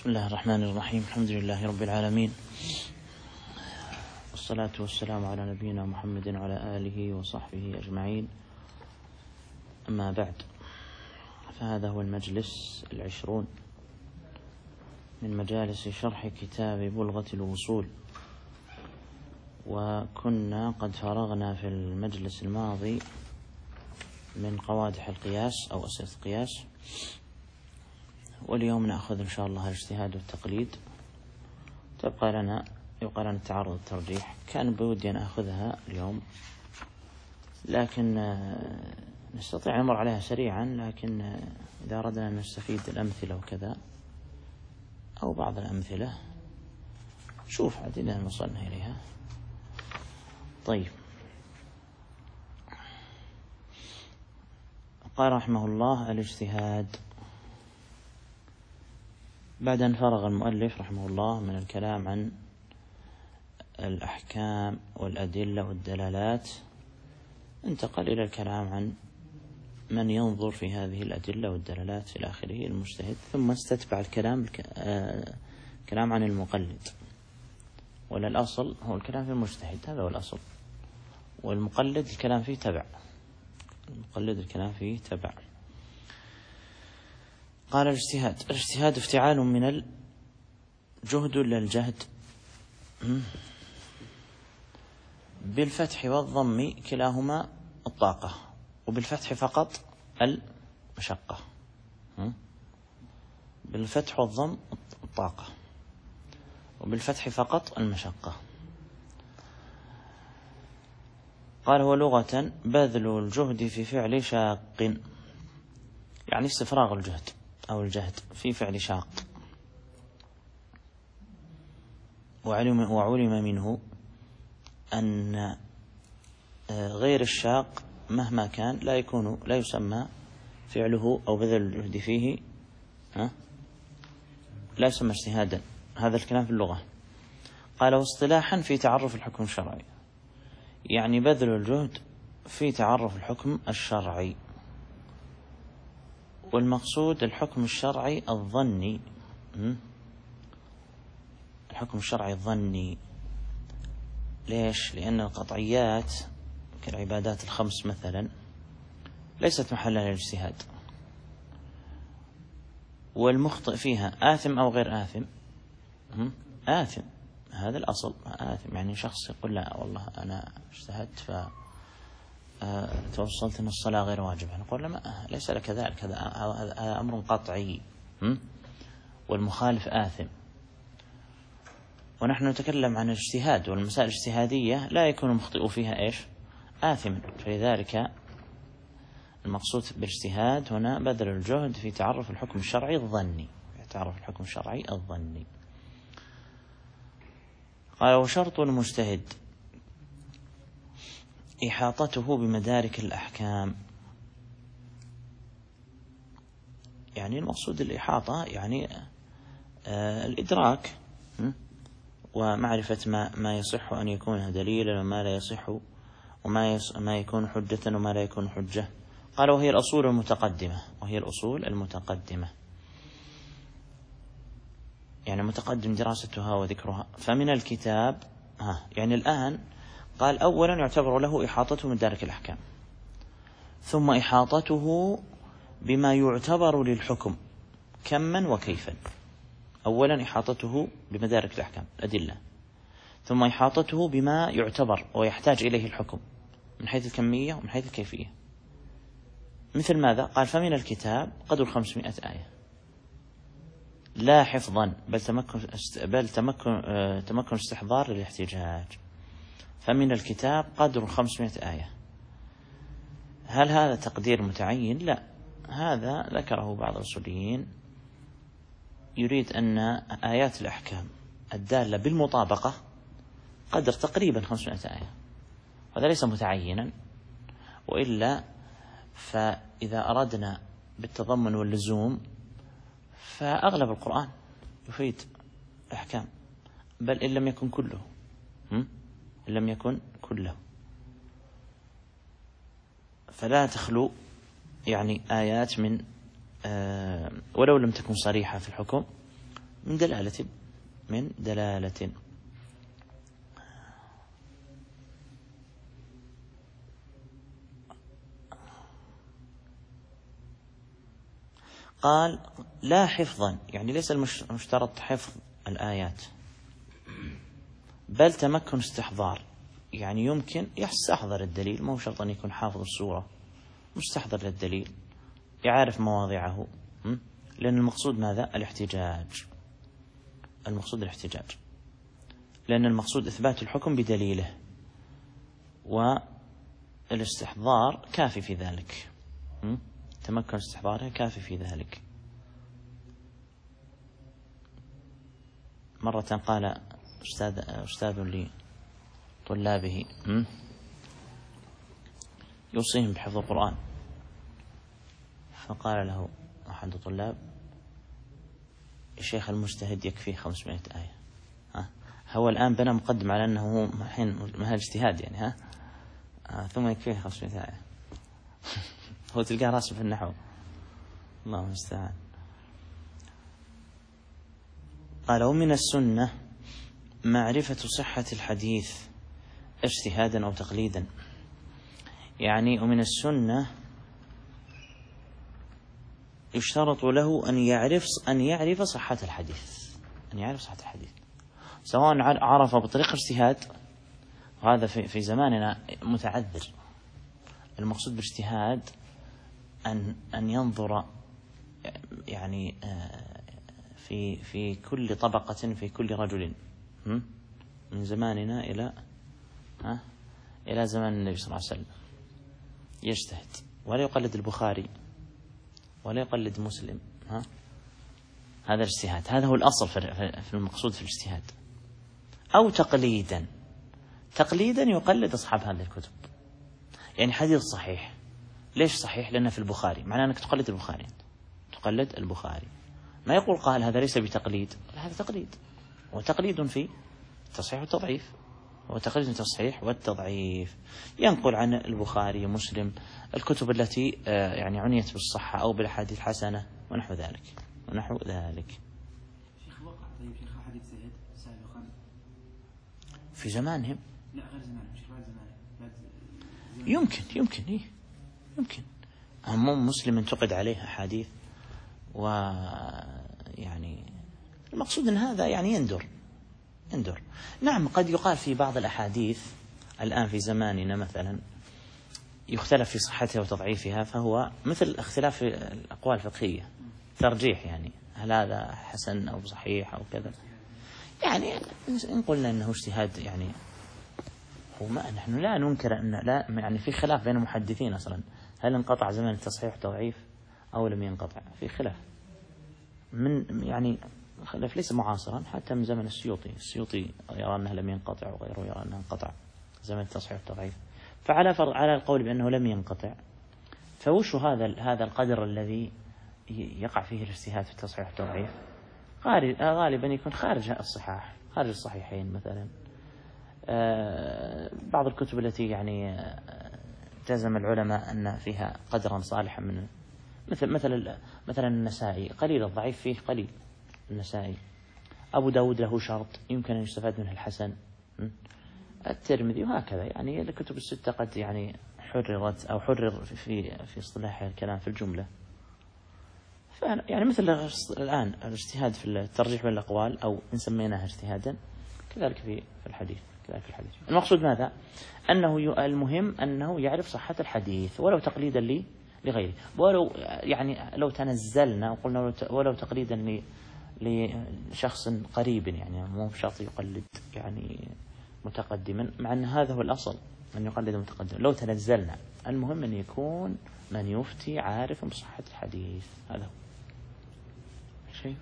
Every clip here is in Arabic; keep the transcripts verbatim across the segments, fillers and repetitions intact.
بسم الله الرحمن الرحيم. الحمد لله رب العالمين، والصلاة والسلام على نبينا محمد وعلى آله وصحبه أجمعين. أما بعد، فهذا هو المجلس العشرون من مجالس شرح كتاب بلغة الوصول، وكنا قد فرغنا في المجلس الماضي من قوادح القياس أو أسئلة القياس، واليوم نأخذ إن شاء الله الاجتهاد والتقليد. تبقى لنا يبقى لنا التعارض والترجيح. كان بودي أن أخذها اليوم، لكن نستطيع نمر عليها سريعا، لكن إذا أردنا أن نستفيد الأمثلة وكذا أو بعض الأمثلة شوف عدنا وصلنا إليها. طيب، قال رحمه الله الاجتهاد. بعد أن فرغ المؤلف رحمه الله من الكلام عن الأحكام والأدلة والدلالات، انتقل إلى الكلام عن من ينظر في هذه الأدلة والدلالات إلى آخره، المجتهد. ثم استتبع الكلام الكلام عن المقلد، ولا الأصل هو الكلام في المجتهد، هذا هو الأصل، والمقلد الكلام فيه تبع، المقلد الكلام فيه تبع. قال الاجتهاد. الاجتهاد افتعال من الجهد للجهد، بالفتح والضم كلاهما الطاقة، وبالفتح فقط المشقة. بالفتح والضم الطاقة، وبالفتح فقط المشقة. قال هو لغة بذل الجهد في فعل شاق، يعني استفراغ الجهد أو الجهد في فعل شاق. وعلم, وعلم منه أن غير الشاق مهما كان لا يكون لا يسمى فعله أو بذل الجهد فيه لا يسمى اجتهادا. هذا الكلام في اللغة. قال واصطلاحا في تعرف الحكم الشرعي، يعني بذل الجهد في تعرف الحكم الشرعي. والمقصود الحكم الشرعي الظني، الحكم الشرعي الظني. ليش؟ لأن القطعيات كالعبادات الخمس مثلا ليست محلا للاجتهاد، والمخطئ فيها آثم أو غير آثم. آثم، هذا الأصل، آثم. يعني شخص يقول لا والله أنا اجتهدت ف توصلت أن الصلاة غير واجبة، نقول لا، ليس لك ذلك، هذا أمر قطعي، والمخالف آثم. ونحن نتكلم عن الاجتهاد والمسائل الاجتهادية لا يكون المخطئ فيها إيش؟ آثما. فلذلك المقصود بالاجتهاد هنا بذل الجهد في تعرف الحكم الشرعي الظني، في تعرف الحكم الشرعي الظني. قال وشرط المجتهد إحاطته بمدارك الأحكام، يعني المقصود الإحاطة يعني آه الإدراك ومعرفة ما ما يصح أن يكون دليلا وما لا يصح، وما يص ما يكون حجة وما لا يكون حجة. قال وهي الأصول المتقدمة، وهي الأصول المتقدمة يعني متقدم دراستها وذكرها. فمن الكتاب ها يعني الآن قال أولا يعتبر له إحاطته من مدارك الأحكام، ثم إحاطته بما يعتبر للحكم كما وكيفا. أولا إحاطته بمدارك الأحكام الأدلة، ثم إحاطته بما يعتبر ويحتاج إليه الحكم من حيث الكمية ومن حيث الكيفية. مثل ماذا؟ قال فمن الكتاب قدر خمسمائة آية، لا حفظا بل تمكن بل تمكن تمكن استحضار للاحتجاج. فمن الكتاب قدر خمسمائة آية. هل هذا تقدير متعين؟ لا، هذا ذكره بعض الأصوليين، يريد أن آيات الأحكام الدالة بالمطابقة قدر تقريبا خمسمائة آية، هذا ليس متعينا. وإلا فإذا أردنا بالتضمن واللزوم فأغلب القرآن يفيد الأحكام، بل إن لم يكن كله، إن لم يكن كله، فلا تخلو يعني آيات من آه ولو لم تكن صريحة في الحكم من دلالة من دلالة. قال لا حفظا، يعني ليس المشترط حفظ الآيات، بل تمكن استحضار، يعني يمكن يستحضر الدليل، مو شرط أن يكون حافظ السورة، مستحضر للدليل، يعرف مواضعه، لأن المقصود ماذا؟ الاحتجاج. المقصود الاحتجاج، لأن المقصود إثبات الحكم بدليله، والاستحضار كافي في ذلك، تمكن استحضاره كافي في ذلك. مرة قال أستاذ, أستاذ لطلابه يوصيهم بحفظ القرآن، فقال له أحد الطلاب: الشيخ المجتهد يكفيه خمسمائة آية. ها هو الآن بنى مقدم على أنه هو الحين مهل اجتهاد يعني ها آه ثم يكفيه خمسمائة آية. هو تلقاه راسم في النحو، الله المستعان. قال: ومن السنة معرفة صحة الحديث اجتهادا أو تقليدا، يعني ومن السنة يشترط له أن يعرف أن يعرف صحة الحديث، أن يعرف صحة الحديث، سواء عرف بطريقة اجتهاد، وهذا في في زماننا متعذر. المقصود باجتهاد أن أن ينظر يعني في في كل طبقة في كل رجل من زماننا إلى ها إلى زمان النبي صلى الله عليه وسلم، يجتهد ولا يقلد البخاري ولا يقلد مسلم. ها هذا الاجتهاد، هذا هو الأصل في المقصود في الاجتهاد. أو تقليدا، تقليدا يقلد أصحاب هذه الكتب، يعني حديث صحيح. ليش صحيح؟ لأنه في البخاري، معناه أنك تقلد البخاري، تقلد البخاري. ما يقول قال هذا ليس بتقليد، هذا تقليد، وتقليد في التصحيح والتضعيف، وتقليد في التصحيح والتضعيف. ينقل عن البخاري ومسلم الكتب التي يعني عنيت بالصحة أو بالحديث حسنة ونحو ذلك ونحو ذلك. شيخ وقع طيب شيخ حديث زيد سابقا في زمانهم؟ لا غير زمانهم، شيخ بعد زمانهم بعد يمكن يمكن إيه يمكن هم مسلم انتقد عليه أحاديث، ويعني المقصود أن هذا يعني يندر يندر. نعم قد يقال في بعض الأحاديث الآن في زماننا مثلا يختلف في صحتها وتضعيفها، فهو مثل اختلاف في الأقوال الفقهية، ترجيح، يعني هل هذا حسن أو صحيح أو كذا. يعني إن قلنا أنه اجتهاد، يعني هو ما نحن لا ننكر أن لا يعني في خلاف بين المحدثين أصلا، هل انقطع زمن التصحيح والتضعيف أو لم ينقطع؟ في خلاف من يعني خلاف ليس معاصرا، حتى من زمن السيوطي. السيوطي يرى أنه لم ينقطع، وغيره يرى أنه انقطع زمن التصحيح والتضعيف. فعلى فرض على القول بأنه لم ينقطع، فوش هذا هذا القدر الذي يقع فيه الاجتهاد في التصحيح والتضعيف؟ غالبا يكون خارج الصحاح، خارج الصحيحين مثلا. بعض الكتب التي يعني جزم العلماء أن فيها قدرا صالحا من مثل مثل مثلا النسائي قليل، الضعيف فيه قليل. النسائي، أبو داود له شرط يمكن أن يستفاد منه الحسن، الترمذي، وهكذا. يعني الكتب الستة قد يعني حررت أو حرر في في اصطلاح الكلام في الجملة. يعني مثل الآن الاجتهاد في الترجيح بين الأقوال، أو إن سميناها اجتهادا، كذلك في في الحديث كذلك في الحديث. المقصود ماذا؟ أنه المهم أنه يعرف صحة الحديث ولو تقليدا لي لغيره، ولو يعني لو تنزلنا وقلنا ولو تقليدا لشخص قريب، يعني مو بشرط يقلد يعني متقدما، مع أن هذا هو الأصل أن يقلد متقدما. لو تنزلنا المهم أن يكون من يفتي عارف بصحة الحديث. هذا هو شيء.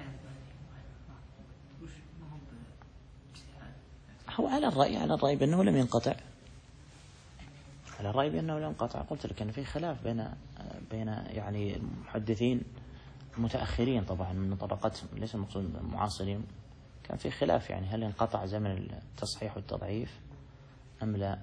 هو على الرأي على الرأي بأنه لم ينقطع، على الرأي بأنه لم ينقطع. قلت لك أن في خلاف بين بين يعني المحدثين المتأخرين طبعا من طبقات ليس المقصود المعاصرين، كان في خلاف يعني هل انقطع زمن التصحيح والتضعيف أم لا.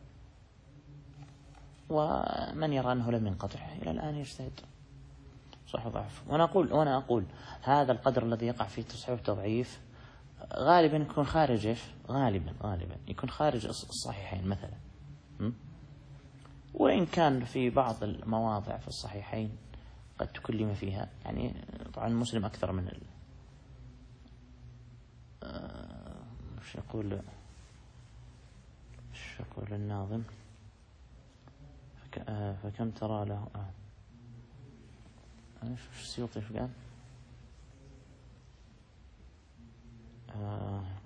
ومن يرى أنه لم ينقطع إلى الآن يجتهد. صح ضعف. وأنا أقول وأنا أقول هذا القدر الذي يقع فيه تصحيح والتضعيف غالبا يكون خارج إيش؟ غالبا غالبا يكون خارج الصحيحين مثلا. وإن كان في بعض المواضع في الصحيحين قد تكلم فيها، يعني طبعا مسلم أكثر من ال... مش يقول مش يقول الناظم فك... فكم ترى له آه. ايش السيوطي ايش قال؟ آه.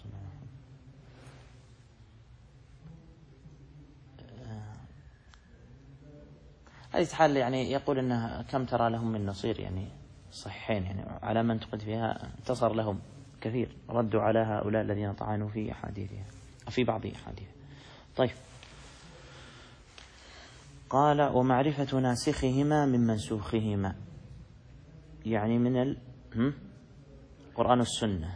هذه حال يعني يقول انها كم ترى لهم من نصير، يعني صحيحين يعني على من تقد فيها انتصر لهم كثير، ردوا على هؤلاء الذين طعنوا في احاديثها في بعض احاديثها. طيب قال ومعرفة ناسخهما من منسوخهما، يعني من القرآن والسنة.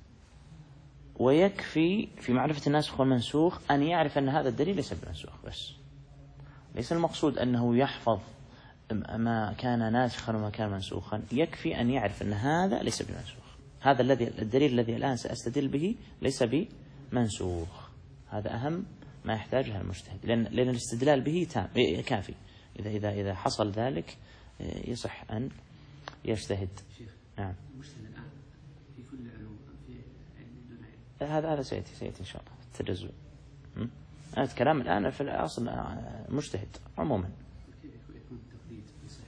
ويكفي في معرفة الناسخ والمنسوخ أن يعرف أن هذا الدليل ليس بمنسوخ بس، ليس المقصود أنه يحفظ ما كان ناسخا وما كان منسوخا، يكفي أن يعرف أن هذا ليس بمنسوخ، هذا الذي الدليل الذي الآن سأستدل به ليس بمنسوخ. هذا أهم ما يحتاجه المجتهد، لأن لأن الاستدلال به تام كافي. إذا إذا إذا حصل ذلك يصح أن يجتهد. نعم. في كل العلوم في هذا هذا سيأتي سيأتي إن شاء الله التجزؤ. أنا أتكلم الآن في الأصل مجتهد عموما. يكون التقليد في صحة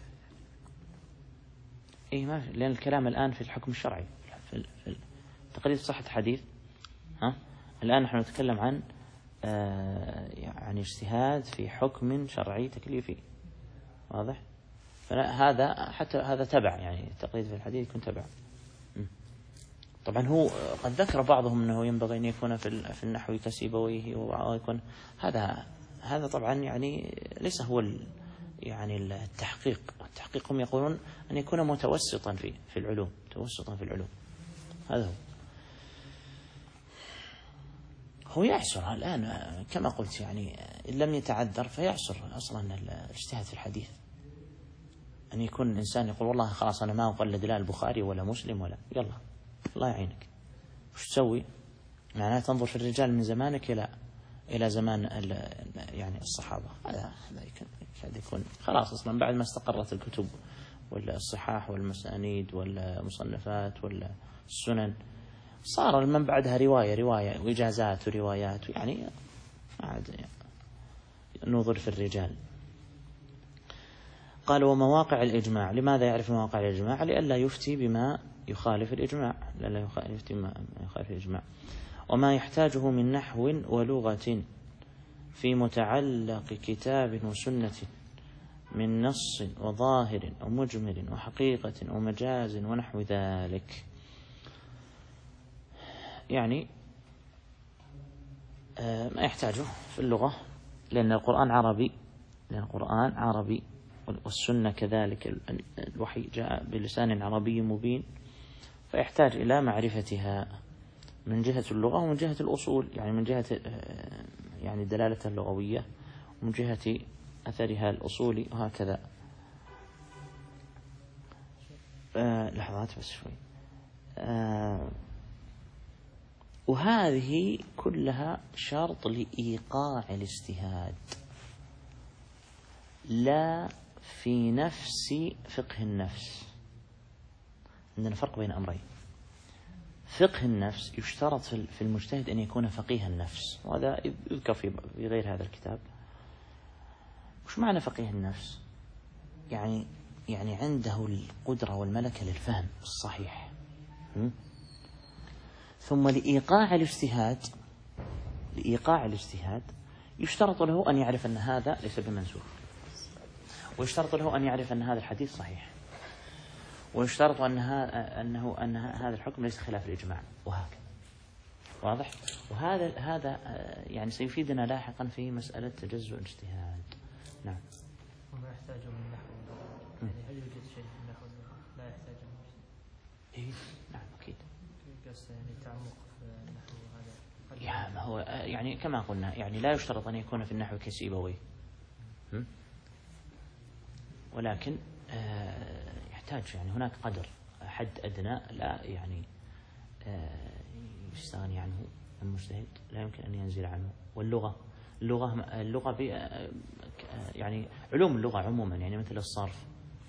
إيه ما في، لأن الكلام الآن في الحكم الشرعي في التقليد في صحة الحديث. ها الآن نحن نتكلم عن آه يعني اجتهاد في حكم شرعي تكليفي، واضح؟ فهذا حتى هذا تبع، يعني التقليد في الحديث يكون تبع. طبعا هو قد ذكر بعضهم أنه ينبغي أن يكون في في النحو كسيبويه ويكون هذا هذا طبعا يعني ليس هو يعني التحقيق. التحقيق هم يقولون أن يكون متوسطا في في العلوم، متوسطا في العلوم. هذا هو هو يعسر الآن كما قلت، يعني إن لم يتعذر فيعسر أصلا الاجتهاد في الحديث، أن يكون الإنسان يقول والله خلاص أنا ما أقلد لا البخاري ولا مسلم ولا، يلا الله يعينك وش تسوي؟ معناه تنظر في الرجال من زمانك إلى إلى زمان يعني الصحابة. هذا هذا يكون خلاص أصلا بعد ما استقرت الكتب والصحاح والمسانيد والمصنفات والسنن صار من بعدها رواية رواية وإجازات وروايات، يعني عاد يعني ننظر في الرجال. قال ومواقع الإجماع، لماذا يعرف مواقع الإجماع؟ لئلا يفتي بما يخالف الإجماع، لئلا يفتي بما يخالف الإجماع. وما يحتاجه من نحو ولغة في متعلق كتاب وسنة من نص وظاهر أو مجمل وحقيقة ومجاز ونحو ذلك. يعني ما يحتاجه في اللغة، لأن القرآن عربي، لأن القرآن عربي والسنة كذلك الوحي جاء بلسان عربي مبين، فيحتاج إلى معرفتها من جهة اللغة ومن جهة الأصول، يعني من جهة يعني الدلالة اللغوية ومن جهة أثرها الأصولي وهكذا. آه لحظات بس شوي. آه وهذه كلها شرط لإيقاع الاجتهاد، لا في نفس فقه النفس. عندنا فرق بين أمرين. فقه النفس يشترط في المجتهد أن يكون فقيه النفس، وهذا يذكر في غير هذا الكتاب. وش معنى فقيه النفس؟ يعني يعني عنده القدرة والملكة للفهم الصحيح. ثم لإيقاع الاجتهاد لإيقاع الاجتهاد يشترط له أن يعرف أن هذا ليس بمنسوخ، ويشترط له أن يعرف أن هذا الحديث صحيح، ويشترط أنها أنه أن هذا الحكم ليس خلاف الإجماع، وهكذا. واضح؟ وهذا هذا يعني سيفيدنا لاحقا في مسألة تجزؤ الاجتهاد. نعم. وما يحتاج من نحو، يعني هل يوجد شيء في النحو لا يحتاج من إيه؟ نعم أكيد. يعني تعمق في النحو هذا. يا ما هو يعني كما قلنا، يعني لا يشترط أن يكون في النحو كسيبويه، ولكن يحتاج يعني هناك قدر حد أدنى لا يعني يستغني عنه المجتهد، لا يمكن أن ينزل عنه. واللغة اللغة اللغة يعني علوم اللغة عموما يعني مثل الصرف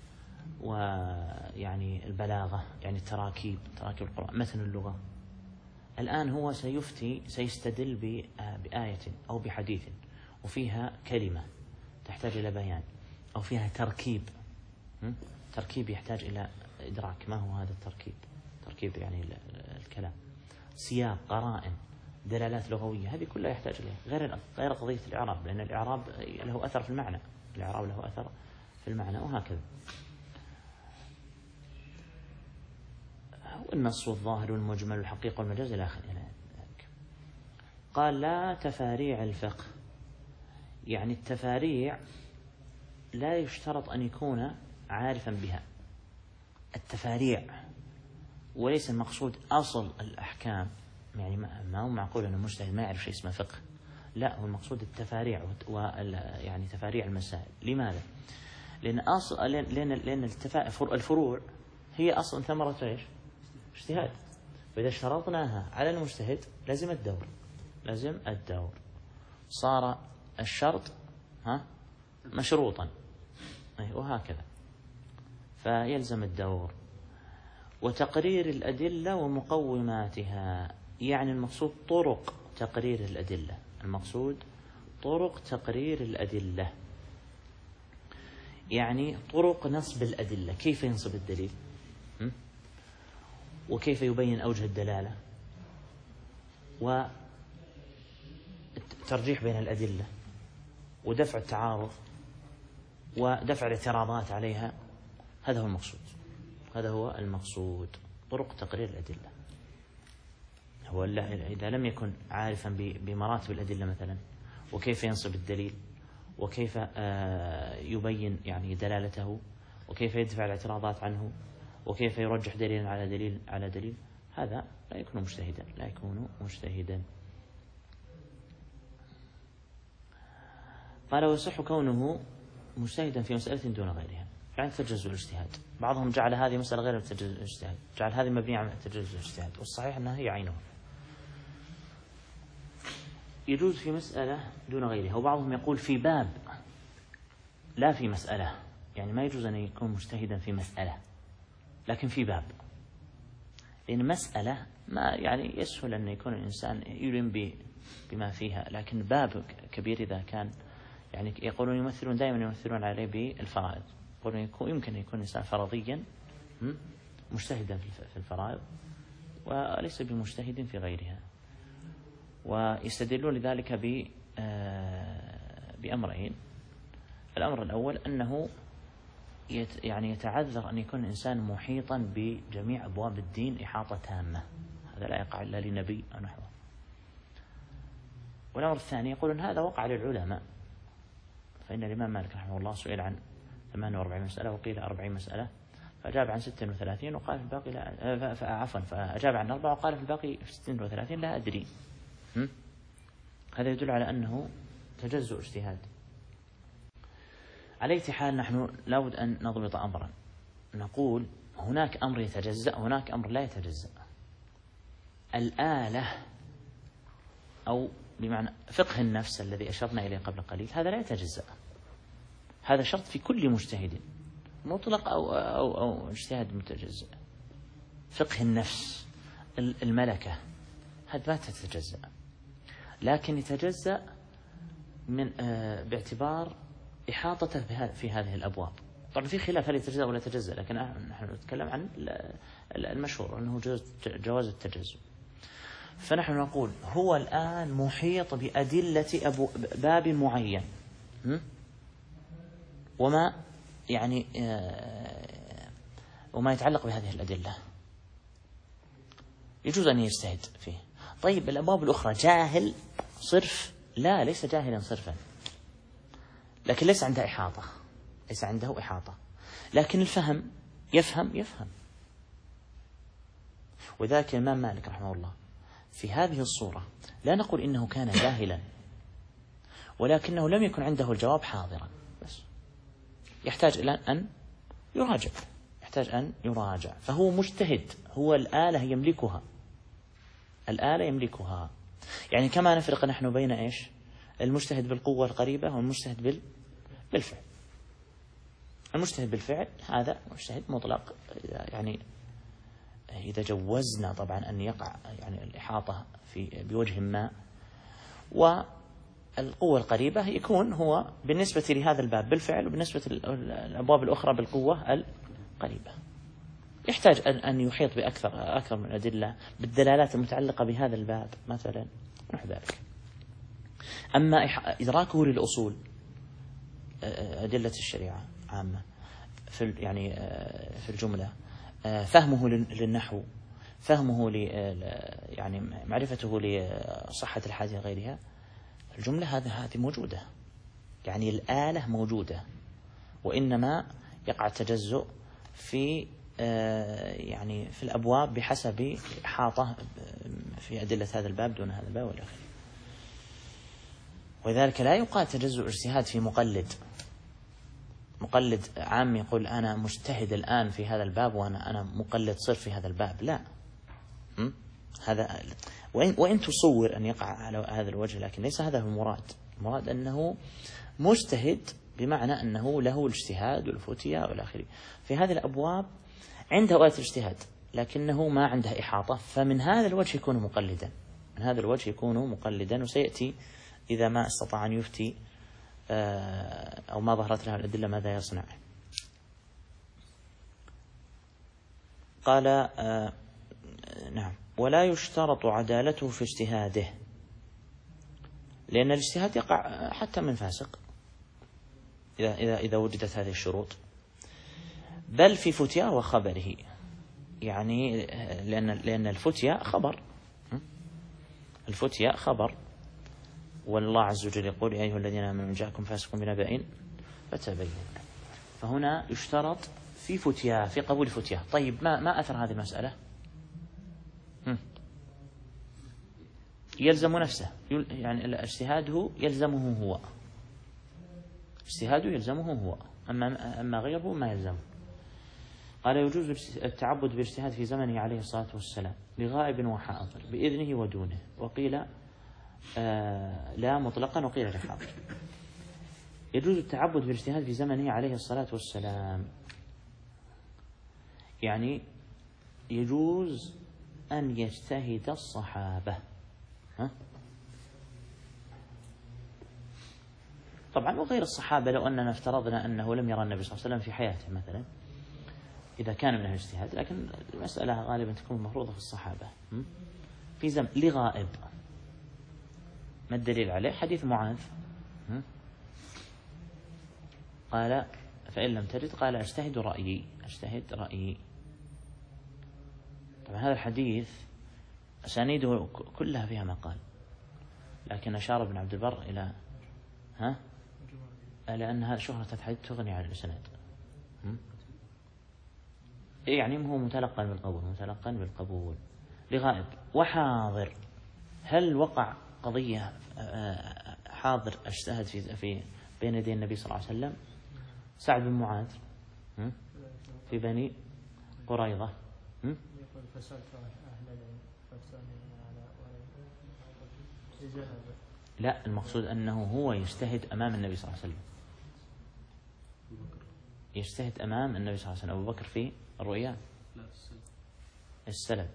ويعني البلاغة يعني التراكيب تراكيب القرآن مثل اللغة. الآن هو سيفتي سيستدل بآية أو بحديث وفيها كلمة تحتاج إلى بيان أو فيها تركيب، تركيب يحتاج إلى إدراك ما هو هذا التركيب، تركيب يعني الكلام، سياق، قرائن، دلالات لغوية، هذه كلها يحتاج إليها، غير غير قضية الإعراب، لأن الإعراب له أثر في المعنى، الإعراب له أثر في المعنى وهكذا. والنص والظاهر والمجمل والحقيقة والمجاز إلى آخره. قال لا تفاريع الفقه، يعني التفاريع لا يشترط أن يكون عارفا بها، التفاريع وليس المقصود أصل الأحكام، يعني ما هو معقول أن المجتهد ما يعرف شيء اسمه فقه، لا، هو المقصود التفاريع يعني تفاريع المسائل. لماذا؟ لأن أصل لأن لأن الفروع هي أصلا ثمرة إيش؟ اجتهاد، وإذا اشترطناها على المجتهد لازم الدور، لازم الدور، صار الشرط ها مشروطا وهكذا، فيلزم الدور. وتقرير الأدلة ومقوماتها، يعني المقصود طرق تقرير الأدلة، المقصود طرق تقرير الأدلة، يعني طرق نصب الأدلة، كيف ينصب الدليل وكيف يبين أوجه الدلالة وترجيح بين الأدلة ودفع التعارض ودفع الاعتراضات عليها، هذا هو المقصود، هذا هو المقصود، طرق تقرير الأدلة. هو إذا لم يكن عارفا بمراتب الأدلة مثلا وكيف ينصب الدليل وكيف يبين يعني دلالته وكيف يدفع الاعتراضات عنه وكيف يرجح دليل على دليل على دليل، هذا لا يكون مجتهدا، لا يكون مجتهدا. قال ويصح كونه مجتهدا في مسألة دون غيرها، يعني تجوز الاجتهاد. بعضهم جعل هذه مسألة غير تجوز الاجتهاد، جعل هذه مبنية على تجوز الاجتهاد، والصحيح أنها هي عينها، يجوز في مسألة دون غيرها. وبعضهم يقول في باب لا في مسألة، يعني ما يجوز أن يكون مجتهدا في مسألة لكن في باب، لأن مسألة ما يعني يسهل أن يكون الإنسان يلم بما فيها، لكن باب كبير إذا كان يعني يقولون يمثلون دائما يمثلون عليه بالفرائض، يقولون يمكن أن يكون الإنسان فرضيا مجتهدا في الفرائض وليس بمجتهد في غيرها. ويستدلون لذلك بأمرين. الأمر الأول أنه يت يعني يتعذر أن يكون الإنسان محيطا بجميع أبواب الدين إحاطة تامة، هذا لا يقع إلا لنبي أو نحوه. والأمر الثاني يقولون هذا وقع للعلماء، فإن الإمام مالك رحمه الله سئل عن ثمانية وأربعين مسألة وقيل أربعين مسألة، فأجاب عن ستة وثلاثين وقال في الباقي لا، عفوا فأجاب عن أربعة وقال في الباقي في ستة وثلاثين لا أدري. هذا يدل على أنه تجزؤ اجتهاد. على أي حال نحن لابد أن نضبط أمرا، نقول هناك أمر يتجزأ، هناك أمر لا يتجزأ. الآلة أو بمعنى فقه النفس الذي أشرنا إليه قبل قليل هذا لا يتجزأ، هذا شرط في كل مجتهد مطلق أو, أو, أو اجتهاد متجزأ. فقه النفس الملكة هذا ما تتجزأ، لكن يتجزأ من آه باعتبار إحاطته في هذه الأبواب. طبعا في خلاف هل يتجزأ ولا يتجزأ، لكن نحن نتكلم عن المشهور أنه جواز التجزؤ. فنحن نقول هو الآن محيط بأدلة أبو باب معين وما يعني وما يتعلق بهذه الأدلة يجوز أن يجتهد فيه. طيب الأبواب الأخرى جاهل صرف؟ لا، ليس جاهلا صرفا، لكن ليس عنده إحاطة، ليس عنده إحاطة، لكن الفهم يفهم يفهم. وذلك الإمام مالك رحمه الله في هذه الصورة لا نقول إنه كان جاهلا، ولكنه لم يكن عنده الجواب حاضرا، بس يحتاج إلى أن يراجع، يحتاج أن يراجع، فهو مجتهد، هو الآلة يملكها، الآلة يملكها. يعني كما نفرق نحن بين إيش؟ المجتهد بالقوة القريبة والمجتهد بال... بالفعل. المجتهد بالفعل هذا مجتهد مطلق، يعني إذا جوزنا طبعا أن يقع يعني الإحاطة في بوجه ما، والقوة القريبة يكون هو بالنسبة لهذا الباب بالفعل، وبالنسبة للأبواب الأخرى بالقوة القريبة. يحتاج أن يحيط بأكثر أكثر من أدلة بالدلالات المتعلقة بهذا الباب مثلا نحو ذلك. أما إدراكه للأصول، أدلة الشريعة عامة في يعني في الجملة، فهمه للنحو، فهمه ل يعني معرفته لصحة الحادثة وغيرها، الجملة هذه هذه موجودة، يعني الآلة موجودة، وإنما يقع التجزؤ في يعني في الأبواب بحسب إحاطة في أدلة هذا الباب دون هذا الباب والآخر. ولذلك لا يقال تجزؤ اجتهاد في مقلد، مقلد عام يقول أنا مجتهد الآن في هذا الباب وأنا أنا مقلد صرف في هذا الباب، لا. م? هذا وإن, وإن تصور أن يقع على هذا الوجه، لكن ليس هذا هو المراد. المراد أنه مجتهد بمعنى أنه له الاجتهاد والفتية والآخر في هذه الأبواب، عنده وقت الاجتهاد لكنه ما عنده إحاطة، فمن هذا الوجه يكون مقلدا، من هذا الوجه يكون مقلدا. وسيأتي إذا ما استطاع أن يفتي أو ما ظهرت له الأدلة ماذا يصنع. قال آه نعم ولا يشترط عدالته في اجتهاده، لأن الاجتهاد يقع حتى من فاسق إذا إذا إذا وجدت هذه الشروط، بل في فتيا وخبره، يعني لأن لأن الفتيا خبر، الفتيا خبر، والله عز وجل يقول يا أيها الذين آمنوا إن جاءكم فاسق بنبأ فتبينوا، فهنا يشترط في فتيا في قبول فتيا. طيب ما ما أثر هذه المسألة؟ يلزم نفسه، يعني اجتهاده يلزمه هو، اجتهاده يلزمه هو، أما أما غيره ما يلزمه. قال يجوز التعبد بالاجتهاد في زمنه عليه الصلاة والسلام لغائب وحاضر بإذنه ودونه، وقيل آه لا مطلقا وقيل لحاضر. يجوز التعبد بالاجتهاد في زمنه عليه الصلاة والسلام، يعني يجوز أن يجتهد الصحابة، ها؟ طبعا وغير الصحابة، لو أننا افترضنا أنه لم يرى النبي صلى الله عليه وسلم في حياته مثلا، إذا كان من أهل الاجتهاد، لكن المسألة غالبا تكون مفروضة في الصحابة في زمن لغائب. ما الدليل عليه؟ حديث معاذ قال فإن لم تجد قال أجتهد رأيي، أجتهد رأيي. طبعا هذا الحديث أسانيده كلها فيها مقال، لكن أشار ابن عبد البر إلى ها لأن هذا شهرة الحديث تغني عن الإسناد، يعني هو متلقى بالقبول، متلقى بالقبول لغائب وحاضر. هل وقع قضية حاضر اجتهد في في بين يدي النبي صلى الله عليه وسلم؟ سعد بن معاذ في بني قريظة، لا المقصود أنه هو يجتهد أمام النبي صلى الله عليه وسلم، يجتهد أمام النبي صلى الله عليه وسلم. أبو بكر في الرؤيا السلم،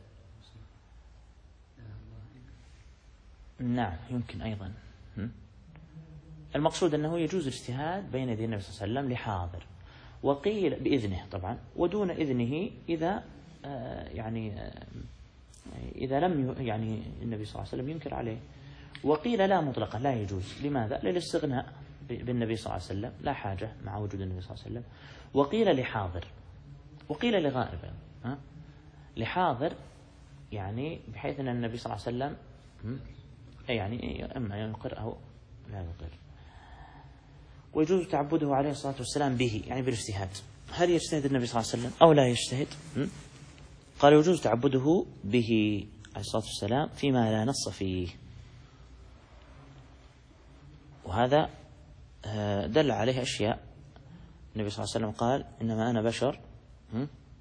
نعم يمكن أيضا. المقصود أنه يجوز الاجتهاد بين يدي النبي صلى الله عليه وسلم لحاضر، وقيل بإذنه طبعا، ودون إذنه إذا آه يعني آه إذا لم يعني النبي صلى الله عليه وسلم ينكر عليه. وقيل لا مطلقا لا يجوز، لماذا؟ للاستغناء بالنبي صلى الله عليه وسلم، لا حاجة مع وجود النبي صلى الله عليه وسلم. وقيل لحاضر، وقيل لغائب. ها؟ لحاضر يعني بحيث أن النبي صلى الله عليه وسلم يعني أما يقر أو لا يقر. ويجوز تعبده عليه الصلاة والسلام به، يعني بالاجتهاد. هل يجتهد النبي صلى الله عليه وسلم أو لا يجتهد؟ قال يجوز تعبده به عليه الصلاة والسلام فيما لا نص فيه، وهذا دل عليه أشياء. النبي صلى الله عليه وسلم قال إنما أنا بشر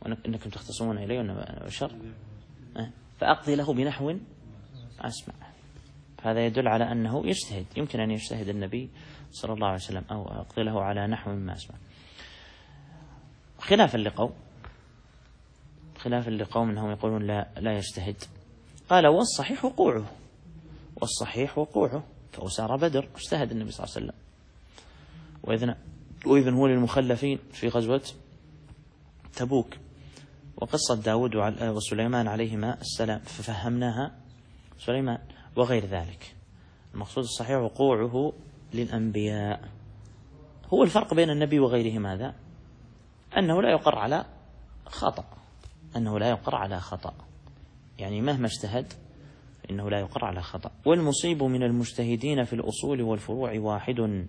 وإنكم تختصمون إلي وأنا بشر فأقضي له بنحو أسمع. هذا يدل على أنه يجتهد، يمكن أن يجتهد النبي صلى الله عليه وسلم أو أقضي له على نحو مما أسمع. خلافا لقوم خلافا لقوم أنهم يقولون لا لا يجتهد. قال والصحيح وقوعه، والصحيح وقوعه كأسارى بدر اجتهد النبي صلى الله عليه وسلم، وإذن وإذن هو للمخلفين في غزوة تبوك، وقصة داود وسليمان عليهما السلام ففهمناها سليمان وغير ذلك. المقصود الصحيح وقوعه للأنبياء. هو الفرق بين النبي وغيره ماذا؟ أنه لا يقر على خطأ، أنه لا يقر على خطأ، يعني مهما اجتهد إنه لا يقر على خطأ. والمصيب من المجتهدين في الأصول والفروع واحد،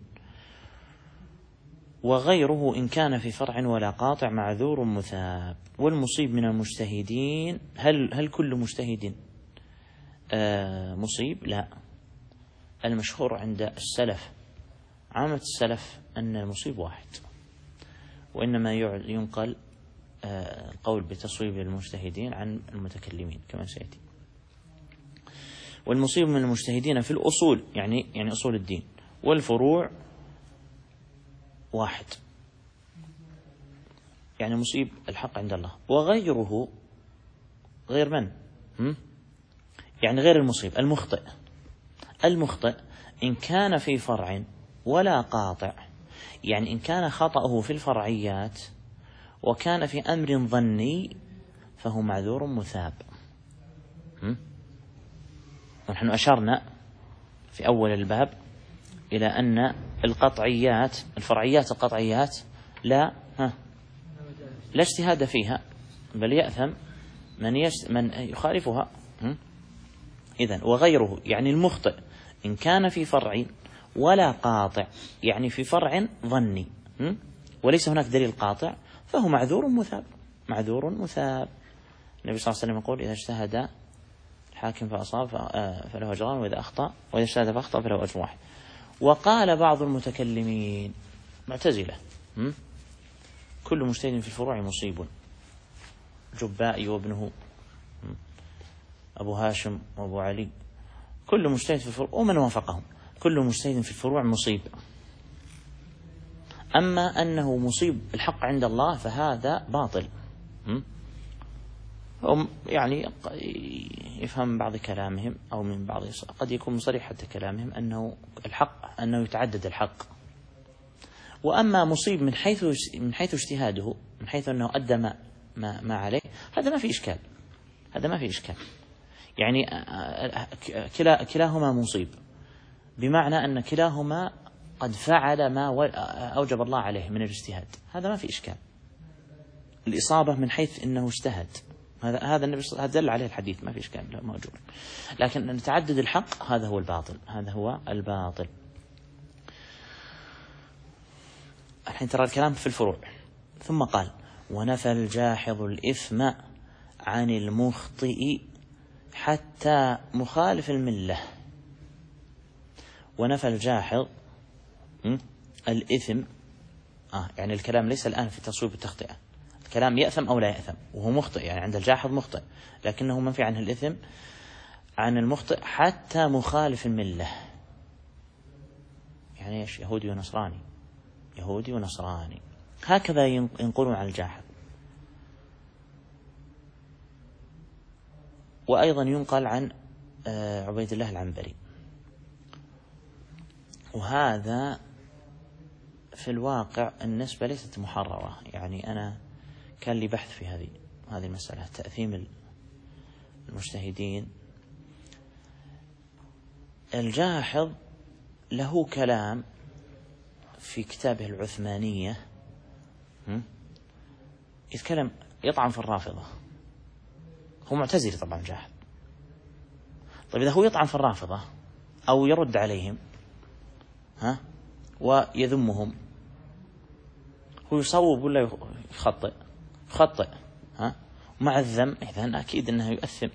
وغيره إن كان في فرع ولا قاطع معذور مثاب. والمصيب من المجتهدين، هل هل كل مجتهد آه مصيب؟ لا. المشهور عند السلف عامة السلف أن المصيب واحد، وإنما ينقل آه القول بتصويب المجتهدين عن المتكلمين كما سيأتي. والمصيب من المجتهدين في الأصول يعني يعني أصول الدين والفروع واحد، يعني مصيب الحق عند الله. وغيره غير من؟ هم؟ يعني غير المصيب المخطئ. المخطئ إن كان في فرع ولا قاطع، يعني إن كان خطأه في الفرعيات وكان في أمر ظني فهو معذور مثاب. هم؟ ونحن أشرنا في أول الباب إلى أن القطعيات الفرعيات القطعيات لا ها لا اجتهاد فيها، بل يأثم من يش من يخالفها. إذن وغيره يعني المخطئ إن كان في فرع ولا قاطع، يعني في فرع ظني وليس هناك دليل قاطع، فهو معذور مثاب. معذور مثاب. النبي صلى الله عليه وسلم يقول إذا اجتهد الحاكم فأصاب فله أجران، وإذا أخطأ وإذا اجتهد فأخطأ فله أجر واحد. وقال بعض المتكلمين معتزلة كل مجتهد في الفروع مصيب، جبائي وابنه أبو هاشم وأبو علي، كل مجتهد في الفروع ومن وافقهم، كل مجتهد في الفروع مصيب. أما أنه مصيب الحق عند الله فهذا باطل. هم يعني يفهم من بعض كلامهم أو من بعض قد يكون صريح حتى كلامهم أنه الحق أنه يتعدد الحق. وأما مصيب من حيث من حيث اجتهاده، من حيث أنه أدى ما ما عليه، هذا ما في إشكال، هذا ما في إشكال. يعني كلا كلاهما مصيب، بمعنى أن كلاهما قد فعل ما أوجب الله عليه من الاجتهاد، هذا ما في إشكال. الإصابة من حيث أنه اجتهد، هذا هذا النبي هذا دل عليه الحديث، ما في إشكال لا موجود. لكن أن تعدد الحق هذا هو الباطل، هذا هو الباطل. الحين ترى الكلام في الفروع. ثم قال ونفى الجاحظ الإثم عن المخطئ حتى مخالف الملة. ونفى الجاحظ الإثم آه يعني الكلام ليس الآن في تصويب التخطئة، الكلام يأثم أو لا يأثم، وهو مخطئ، يعني عند الجاحظ مخطئ لكنه منفي عنه الإثم عن المخطئ حتى مخالف الملة. يعني إيش؟ يهودي ونصراني، يهودي ونصراني، هكذا ينقلون عن الجاحظ. وأيضا ينقل عن عبيد الله العنبري. وهذا في الواقع النسبة ليست محررة، يعني أنا كان لي بحث في هذه هذه المسألة، تأثيم المجتهدين. الجاحظ له كلام في كتابه العثمانية، يتكلم يطعن في الرافضة، هو معتزلي طبعا جاحظ. طيب إذا هو يطعن في الرافضة أو يرد عليهم ها ويذمهم، هو يصوب ولا يخطئ؟ يخطئ ها مع الذم، إذن أكيد أنه يؤثم.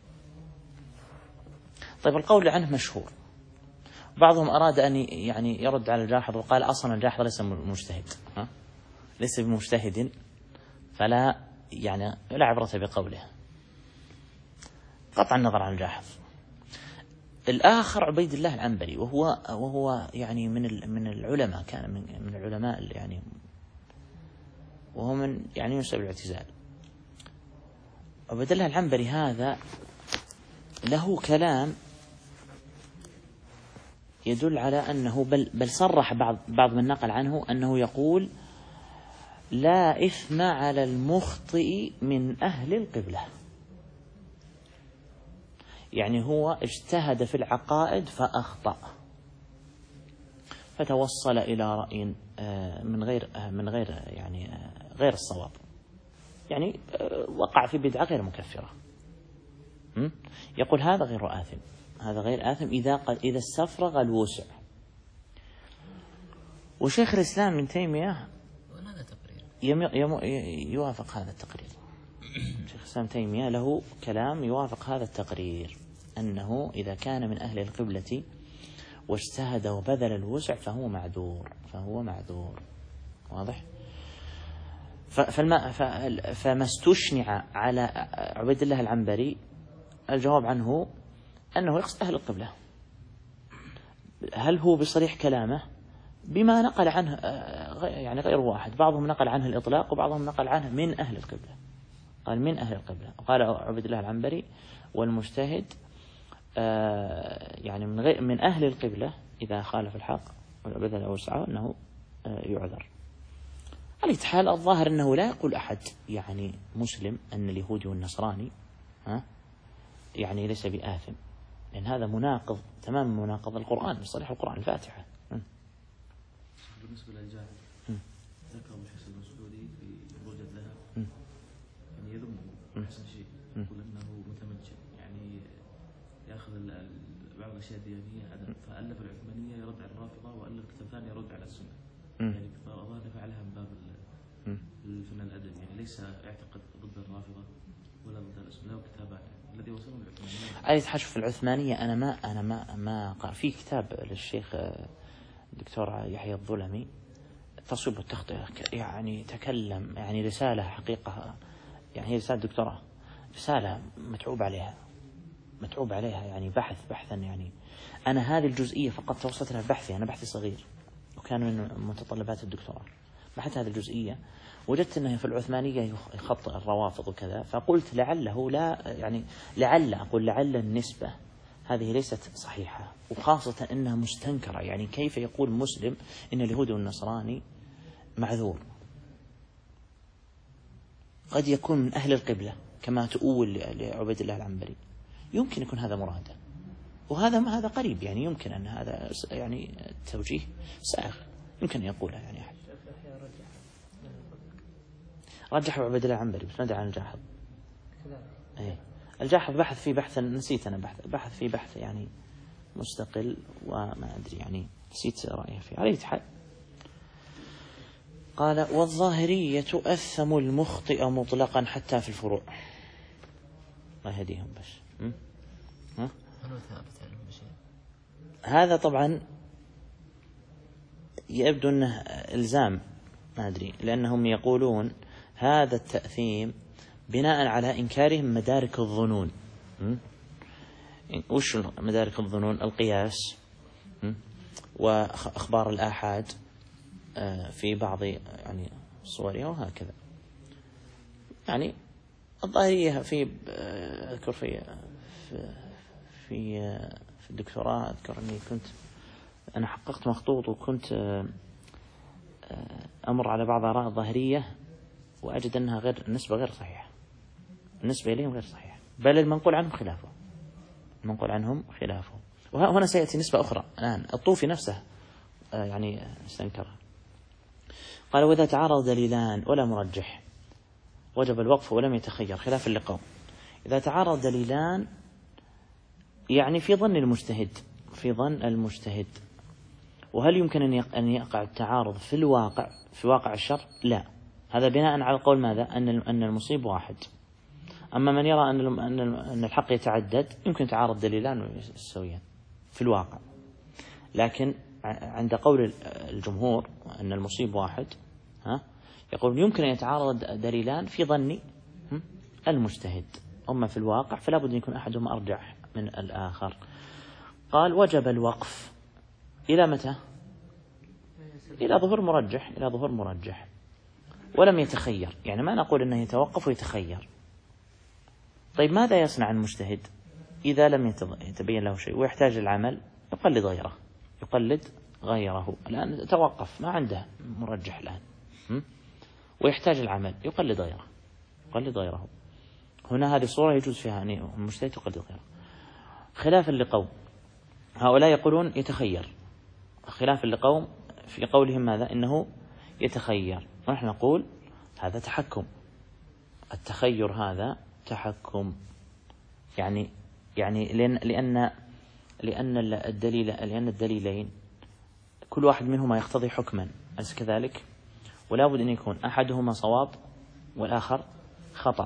طيب القول عنه مشهور، بعضهم أراد أن يعني يرد على الجاحظ وقال أصلا الجاحظ ليس مجتهد، ها ليس بمجتهد فلا يعني لا عبرة بقوله قطع النظر عن الجاحظ. الآخر عبيد الله العنبري، وهو وهو يعني من من العلماء، كان من من العلماء يعني، وهو من يعني ينسب الاعتزال. عبيد الله العنبري هذا له كلام يدل على أنه بل بل صرح بعض بعض من نقل عنه أنه يقول: لا إثم على المخطئ من أهل القبلة. يعني هو اجتهد في العقائد فأخطأ، فتوصل إلى رأي من غير من غير يعني غير الصواب، يعني وقع في بدعة غير مكفرة. يقول هذا غير آثم، هذا غير آثم إذا إذا استفرغ الوسع. وشيخ الإسلام ابن تيمية يوافق هذا التقرير. شيخ الإسلام ابن تيمية له كلام يوافق هذا التقرير، أنه إذا كان من أهل القبلة واجتهد وبذل الوسع فهو معذور، فهو معذور. واضح؟ فما, فما استشنع على عبيد الله العنبري الجواب عنه أنه يقصد أهل القبلة. هل هو بصريح كلامه؟ بما نقل عنه يعني غير واحد، بعضهم نقل عنه الإطلاق وبعضهم نقل عنه من أهل القبلة. قال من أهل القبلة، قال عبيد الله العنبري: والمجتهد يعني من غير من أهل القبلة إذا خالف الحق وبذل وسعه أنه يعذر. على أي حال الظاهر أنه لا يقول أحد يعني مسلم أن اليهودي والنصراني ها يعني ليس بآثم، لأن هذا مناقض تمام مناقض القرآن، بصريح القرآن الفاتحة. بالنسبة للجاهل ذكر الحسن المسعودي في روجة ذهب يعني يذمه أحسن شيء، يقول أنه متمجد، يعني يأخذ بعض الأشياء الديانية فألف العثمانية يرد على الرافضة، وألف كتاب ثاني يرد على السنة، يعني فأظهر فعلها من باب الفن الأدبي، يعني ليس يعتقد ضد الرافضة ولا ضد السنة، له كتابان الذي وصلهم العثمانية. أي تحشف في العثمانية. أنا ما أنا ما ما قرأ في كتاب للشيخ الدكتور يحيى الظلمي تصويب التخطئة، يعني تكلم يعني رسالة حقيقة، يعني هي رسالة دكتوراه، رسالة متعوب عليها متعوب عليها يعني بحث بحثا. يعني أنا هذه الجزئية فقط توصلت لها بحثي، أنا بحثي صغير وكان من متطلبات الدكتوراه، بحث هذه الجزئية، وجدت أنه في العثمانية يخطئ الروافض وكذا، فقلت لعله لا يعني لعل أقول لعل النسبة هذه ليست صحيحة، وخاصة أنها مستنكرة. يعني كيف يقول مسلم إن اليهودي والنصراني معذور؟ قد يكون من أهل القبلة كما تؤول لعبيد الله العنبري، يمكن يكون هذا مرادا، وهذا ما هذا قريب، يعني يمكن أن هذا يعني توجيه سائغ يمكن أن يقوله يعني أحد. رجح عبيد الله العنبري بس ما أدري عن الجاحظ. إيه الجاحظ بحث في بحث نسيت أنا بحث بحث في بحث يعني مستقل وما أدري يعني نسيت رأيه فيه. على أي حال قال: والظاهرية أثم المخطئ مطلقا حتى في الفروع. ما يهديهم بس ها؟ هذا طبعا يبدو أنه إلزام، ما أدري، لأنهم يقولون هذا التأثيم بناء على إنكارهم مدارك الظنون. وش مدارك الظنون؟ القياس وأخبار الآحاد في بعض يعني صورها وهكذا. يعني الظاهرية في أذكر في في في, في الدكتوراه أذكر أني كنت أنا حققت مخطوط وكنت أمر على بعض آراء الظاهرية وأجد أنها غير النسبة غير صحيحة، النسبة إليهم غير صحيحة، بل المنقول عنهم خلافه، المنقول عنهم خلافه. وهنا سيأتي نسبة أخرى الآن الطوفي نفسه يعني استنكرها. قال: وإذا تعارض دليلان ولا مرجح وجب الوقف ولم يتخير خلافا لقوم. إذا تعارض دليلان يعني في ظن المجتهد في ظن المجتهد وهل يمكن أن يقع التعارض في الواقع في واقع الشر؟ لا، هذا بناء على القول ماذا؟ أن أن المصيب واحد. أما من يرى أن أن الحق يتعدد يمكن تعارض دليلان سويا في الواقع، لكن عند قول الجمهور أن المصيب واحد ها يقول يمكن أن يتعارض دليلان في ظني المجتهد. أما في الواقع فلا بد أن يكون أحدهما أرجح من الآخر. قال وجب الوقف إلى متى؟ إلى ظهور مرجح، إلى ظهور مرجح ولم يتخير، يعني ما نقول أنه يتوقف ويتخير. طيب ماذا يصنع المجتهد إذا لم يتبين له شيء ويحتاج العمل؟ يقلد غيره، يقلد غيره. الآن توقف ما عنده مرجح الآن ويحتاج العمل، يقلد غيره، يقلد غيره. هنا هذه الصورة يجوز فيها أن المجتهد يقلد غيره، خلافا لقوم هؤلاء يقولون يتخير، خلافا لقوم في قولهم ماذا؟ إنه يتخير. ونحن نقول هذا تحكم، التخير هذا تحكم، يعني يعني لأن لأن لأن الدليل لأن الدليلين كل واحد منهما يقتضي حكما، أليس كذلك؟ ولا بد أن يكون أحدهما صواب والآخر خطأ،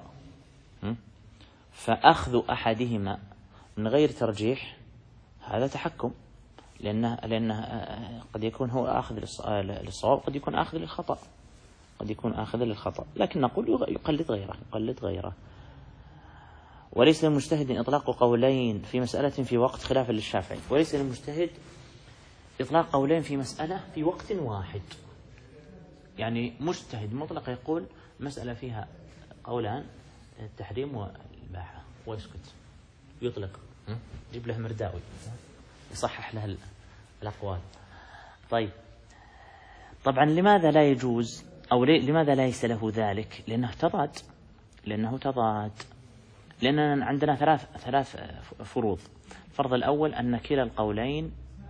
فأخذ أحدهما من غير ترجيح هذا تحكم، لأنه لأنه قد يكون هو آخذ للصواب، قد يكون آخذ للخطأ، قد يكون آخذ للخطأ، لكن نقول يقلد غيره، يقلد غيره. وليس للمجتهد إطلاق قولين في مسألة في وقت خلافا للشافعي، وليس للمجتهد إطلاق قولين في مسألة في وقت واحد. يعني مجتهد مطلق يقول مسألة فيها قولان التحريم والإباحة ويسكت، يطلق، جيب له مرداوي يصحح له الأقوال. طيب طبعا لماذا لا يجوز أو لماذا ليس له ذلك؟ لأنه تضاد، لأنه تضاد لأن عندنا ثلاث ثلاث فروض. الفرض الأول أن كلا القولين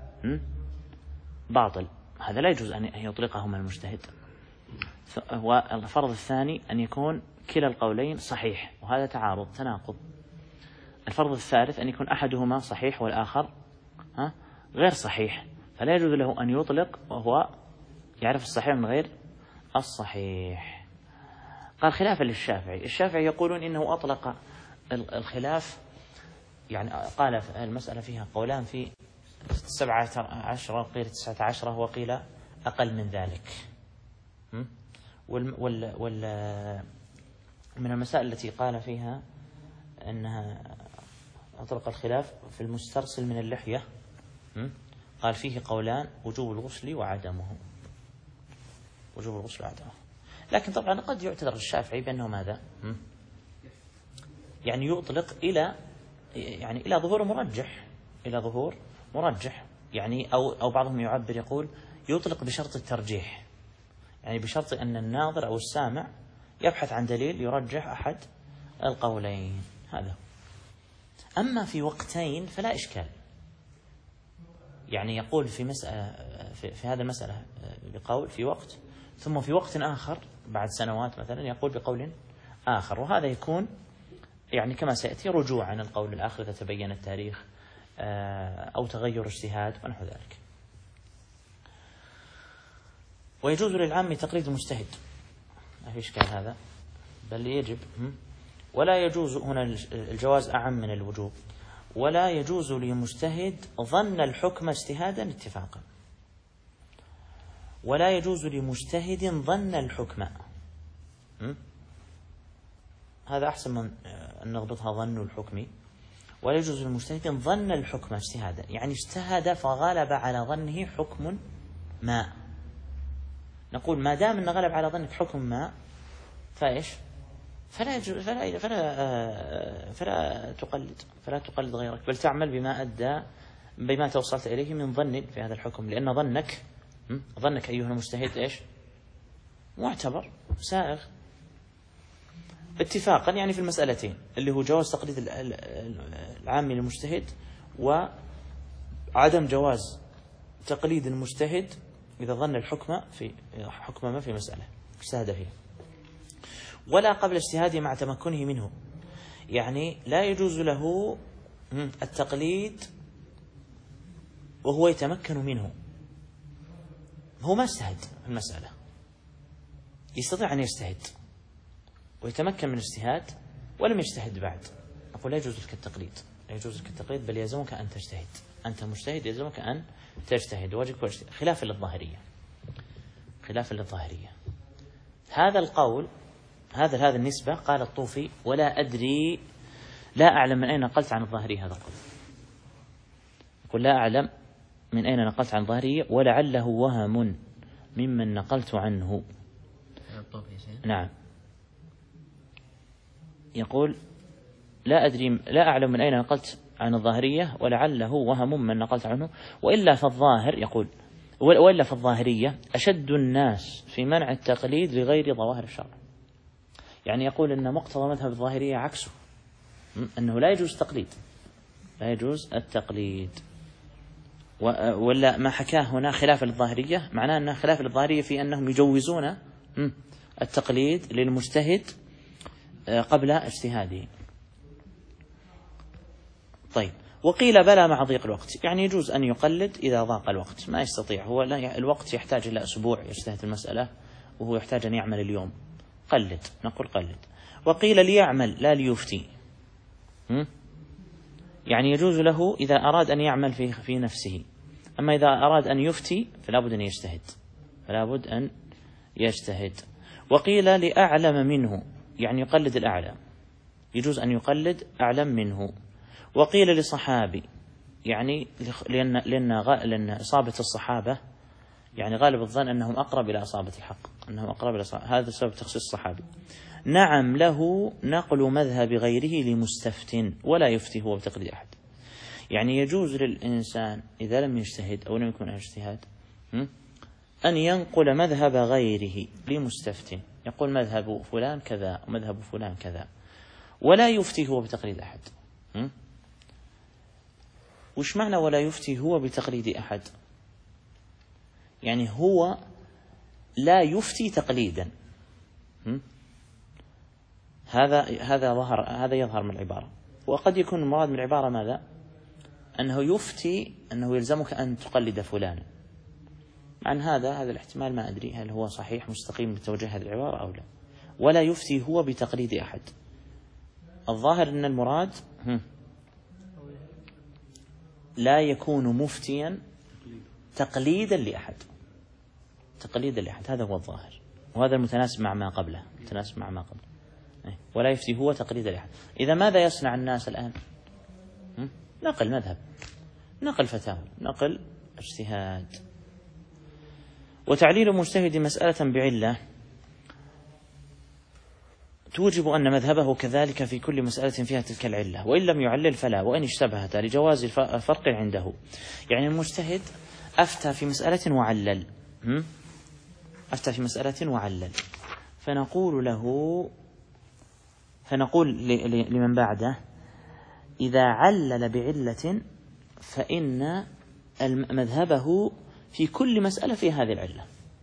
باطل، هذا لا يجوز أن يطلقهما المجتهد. والفرض الثاني أن يكون كلا القولين صحيح، وهذا تعارض تناقض. الفرض الثالث أن يكون أحدهما صحيح والآخر غير صحيح، فلا يجوز له أن يطلق وهو يعرف الصحيح من غير الصحيح. قال خلافا للشافعي، الشافعي يقولون إنه أطلق الخلاف، يعني قال المسألة فيها قولان في سبعة عشرة وقيل تسعة عشرة وقيل أقل من ذلك. وال وال وال من المسائل التي قال فيها أنها أطلق الخلاف في المسترسل من اللحية، قال فيه قولان وجوب الغسل وعدمه، وجوب الغسل وعدمه. لكن طبعا قد يعتذر الشافعي بأنه ماذا؟ يعني يطلق إلى يعني إلى ظهور مرجح، إلى ظهور مرجح، يعني أو أو بعضهم يعبر يقول يطلق بشرط الترجيح، يعني بشرط أن الناظر أو السامع يبحث عن دليل يرجح أحد القولين. هذا. أما في وقتين فلا إشكال، يعني يقول في مسألة في, في هذا المسألة بقول في وقت، ثم في وقت آخر بعد سنوات مثلا يقول بقول آخر، وهذا يكون يعني كما سيأتي رجوع عن القول الآخر إذا تبين التاريخ أو تغير اجتهاد ونحو ذلك. ويجوز للعام تقليد المجتهد، ما في إشكال هذا، بل يجب. ولا يجوز، هنا الجواز أعم من الوجوب، ولا يجوز لمجتهد ظن الحكم اجتهادا اتفاقا، ولا يجوز لمجتهد ظن الحكم، هذا أحسن من أن نضبطها ظن الحكم. ولا يجوز للمجتهد ظن الحكم اجتهادا، يعني اجتهد فغلب على ظنه حكم ما، نقول ما دام أن غلب على ظنك حكم ما فإيش؟ فلا يجوز، فلا فلا فلا تقلد، فلا تقلد غيرك، بل تعمل بما أدى بما توصلت إليه من ظن في هذا الحكم، لأن ظنك ظنك أيها المجتهد إيش؟ معتبر سائغ اتفاقا، يعني في المسألتين اللي هو جواز تقليد العام للمجتهد وعدم جواز تقليد المجتهد إذا ظن الحكم في حكم ما في مسألة اجتهد فيه، ولا قبل اجتهاده مع تمكنه منه، يعني لا يجوز له التقليد وهو يتمكن منه، هو ما اجتهد في المسألة، يستطيع أن يجتهد ويتمكن من الاجتهاد ولم يجتهد بعد، أقول لا يجوز لك التقليد، لا يجوز لك التقليد، بل يلزمك أن تجتهد، أنت مجتهد يلزمك أن تجتهد، واجبك واجتهد، خلافا للظاهرية، خلافا للظاهرية. هذا القول هذا هذا النسبة. قال الطوفي ولا أدري لا أعلم من أين نقلت عن الظاهري هذا القول. يقول لا أعلم من أين نقلت عن الظاهري ولعله وهم ممن نقلت عنه. نعم يقول لا أدري لا أعلم من أين نقلت عن الظاهرية ولعله وهم من نقلت عنه وإلا فالظاهر يقول وإلا فالظاهرية أشد الناس في منع التقليد لغير ظواهر الشرع. يعني يقول أن مقتضى مذهب الظاهرية عكسه، أنه لا يجوز التقليد، لا يجوز التقليد. ولا ما حكاه هنا خلاف للظاهرية معناه أنه خلاف للظاهرية في أنهم يجوزون التقليد للمجتهد قبل اجتهاده. طيب وقيل بلى مع ضيق الوقت، يعني يجوز أن يقلد إذا ضاق الوقت، ما يستطيع هو لا الوقت يحتاج إلى أسبوع يجتهد المسألة وهو يحتاج أن يعمل اليوم، قلد، نقول قلد. وقيل ليعمل لا ليفتي، يعني يجوز له إذا أراد أن يعمل في في نفسه، أما إذا أراد أن يفتي فلا بد أن يجتهد، فلا بد أن يجتهد. وقيل لأعلم منه، يعني يقلد الأعلى، يجوز أن يقلد أعلم منه. وقيل لصحابي، يعني لأن لأن لأن إصابة الصحابة يعني غالب الظن أنهم أقرب إلى إصابة الحق، أنهم أقرب إلى إصابة، هذا سبب تخصيص الصحابي. نعم له نقل مذهب غيره لمستفت ولا يفتي هو بتقليد أحد، يعني يجوز للإنسان إذا لم يجتهد أو لم يكن اجتهاد أن ينقل مذهب غيره لمستفت، يقول مذهب فلان كذا ومذهب فلان كذا، ولا يفتي هو بتقليد أحد. وش معنى ولا يفتي هو بتقليد أحد؟ يعني هو لا يفتي تقليدا. هذا هذا ظهر هذا يظهر من العبارة. وقد يكون المراد من العبارة ماذا؟ أنه يفتي أنه يلزمك أن تقلد فلانا. عن هذا هذا الاحتمال ما أدري هل هو صحيح مستقيم بتوجيه هذه العبارة أو لا. ولا يفتي هو بتقليد أحد، الظاهر أن المراد لا يكون مفتيا تقليدا لأحد، تقليدا لأحد، هذا هو الظاهر، وهذا المتناسب مع ما قبله، متناسب مع ما قبله. ولا يفتي هو تقليدا لأحد. إذا ماذا يصنع الناس الآن؟ نقل مذهب، نقل فتاوى، نقل اجتهاد. وتعليل مجتهد مسألة بعلة توجب أن مذهبه كذلك في كل مسألة فيها تلك العلة، وإن لم يعلل فلا، وإن اشتبهت لجواز الفرق عنده. يعني المجتهد أفتى في مسألة وعلل، أفتى في مسألة وعلل، فنقول له فنقول لمن بعده إذا علل بعلة فإن مذهبه في كل مسألة في هذه العلة،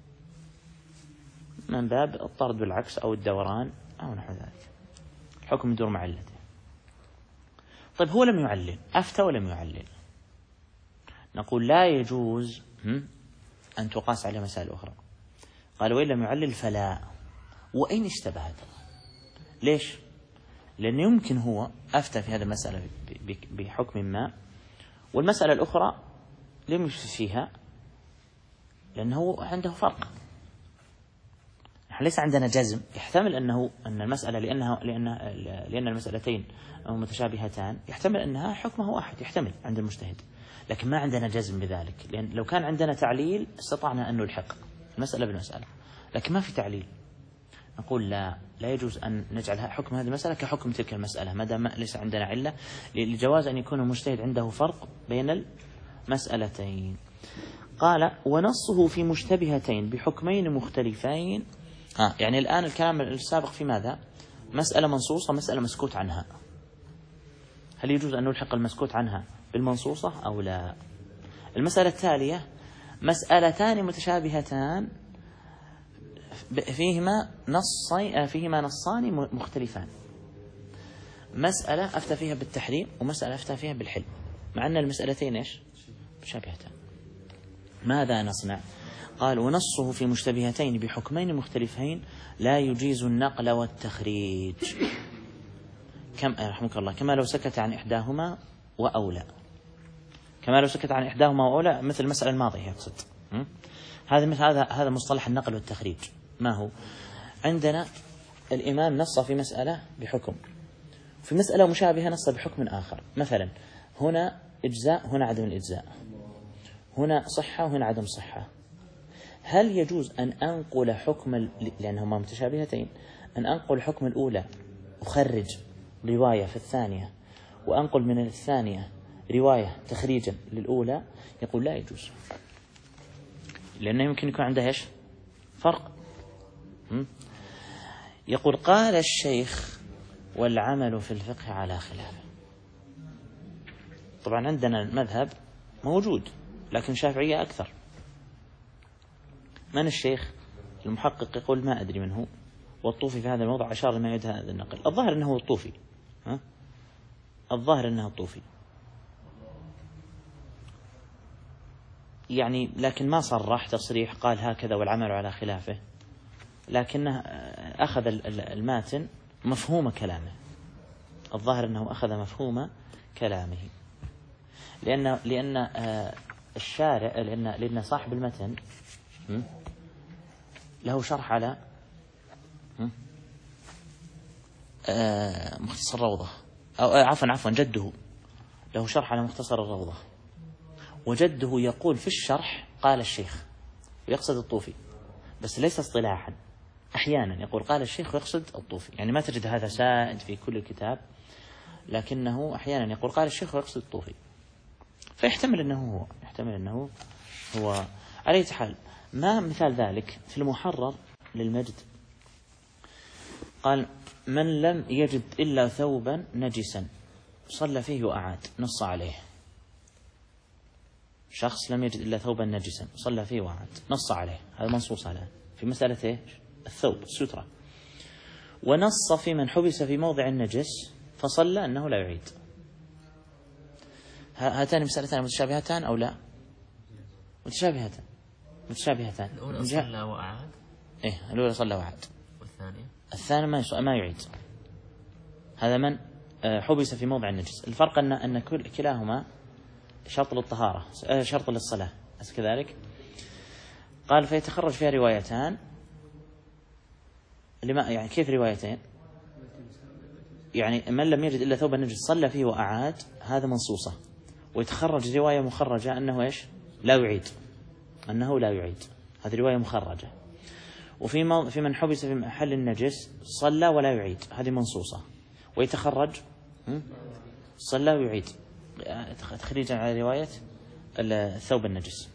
من باب الطرد والعكس أو الدوران أو نحو ذلك، الحكم يدور مع علته. طيب هو لم يعلل، أفتى ولم يعلل، نقول لا يجوز أن تقاس عليه مسائل أخرى. قال وإن لم يعلل فلا، وإن اشتبهت. ليش؟ لأن يمكن هو أفتى في هذه المسألة بحكم ما، والمسألة الأخرى لم يفتي فيها لأنه عنده فرق. ليس عندنا جزم، يحتمل أنه أن المسألة لأنها لأن لأن المسألتين متشابهتان، يحتمل أنها حكمه واحد، يحتمل عند المجتهد، لكن ما عندنا جزم بذلك، لأن لو كان عندنا تعليل استطعنا أن نلحق المسألة بالمسألة، لكن ما في تعليل. نقول لا لا يجوز أن نجعل حكم هذه المسألة كحكم تلك المسألة ما دام ليس عندنا علة، لجواز أن يكون المجتهد عنده فرق بين المسألتين. قال ونصه في مشتبهتين بحكمين مختلفين. آه يعني الآن الكلام السابق في ماذا؟ مسألة منصوصة، مسألة مسكوت عنها، هل يجوز أن نلحق المسكوت عنها بالمنصوصة أو لا؟ المسألة التالية مسألتان متشابهتان فيهما نصين فيهما نصان مختلفان، مسألة أفتى فيها بالتحريم ومسألة أفتى فيها بالحل، مع أن المسألتين إيش؟ متشابهتان. ماذا نصنع؟ قال ونصه في مشتبهتين بحكمين مختلفين لا يجيز النقل والتخريج، كم رحمك الله كما لو سكت عن إحداهما وأولى، كما لو سكت عن إحداهما وأولى، مثل المسألة الماضية يقصد. هذا مثل هذا هذا مصطلح النقل والتخريج. ما هو؟ عندنا الإمام نص في مسألة بحكم، في مسألة مشابهة نص بحكم آخر، مثلا هنا إجزاء هنا عدم الإجزاء، هنا صحة وهنا عدم صحة، هل يجوز أن أنقل حكم لأنهما متشابهتين أن أنقل حكم الأولى أخرج رواية في الثانية وأنقل من الثانية رواية تخريجا للأولى؟ يقول لا يجوز، لأنه يمكن يكون عنده إيش فرق. يقول قال الشيخ والعمل في الفقه على خلافه. طبعا عندنا المذهب موجود لكن شافعية أكثر. من الشيخ؟ المحقق يقول ما أدري من هو، والطوفي في هذا الموضع أشار لما يعد هذا النقل. الظاهر أنه الطوفي، ها؟ الظاهر أنه الطوفي يعني، لكن ما صرح تصريح قال هكذا والعمل على خلافه، لكنه أخذ الماتن مفهوم كلامه. الظاهر أنه أخذ مفهوم كلامه، لأن لأن الشارع لأن لأن صاحب المتن له شرح على مختصر الروضة، أو عفوا عفوا جده له شرح على مختصر الروضة، وجده يقول في الشرح قال الشيخ ويقصد الطوفي، بس ليس اصطلاحا. أحيانا يقول قال الشيخ ويقصد الطوفي، يعني ما تجد هذا سائد في كل الكتاب، لكنه أحيانا يقول قال الشيخ ويقصد الطوفي، فيحتمل أنه هو يحتمل أنه هو على أي حال. ما مثال ذلك في المحرر للمجد، قال من لم يجد إلا ثوبا نجسا صلى فيه وأعاد، نص عليه. شخص لم يجد إلا ثوبا نجسا صلى فيه وأعاد، نص عليه، هذا منصوص الآن في مسألة إيش؟ الثوب السترة. ونص في من حبس في موضع النجس فصلى أنه لا يعيد. هاتان مسألتان متشابهتان أو لا؟ متشابهتان متشابهتان. الأولى صلى وأعاد. إيه الأولى صلى وأعاد. والثانية الثاني ما ما يعيد. هذا من حبس في موضع النجس. الفرق أن أن كل كلاهما شرط للطهارة شرط للصلاة، أليس كذلك؟ قال فيتخرج فيها روايتان. لما يعني كيف روايتين؟ يعني من لم يجد إلا ثوب النجس صلى فيه وأعاد، هذا منصوصة، ويتخرج رواية مخرجة أنه إيش؟ لا يعيد، أنه لا يعيد، هذه رواية مخرجة. وفي مو... في من حبس في محل النجس صلى ولا يعيد، هذه منصوصة، ويتخرج صلى ويعيد تخريجا على رواية الثوب النجس.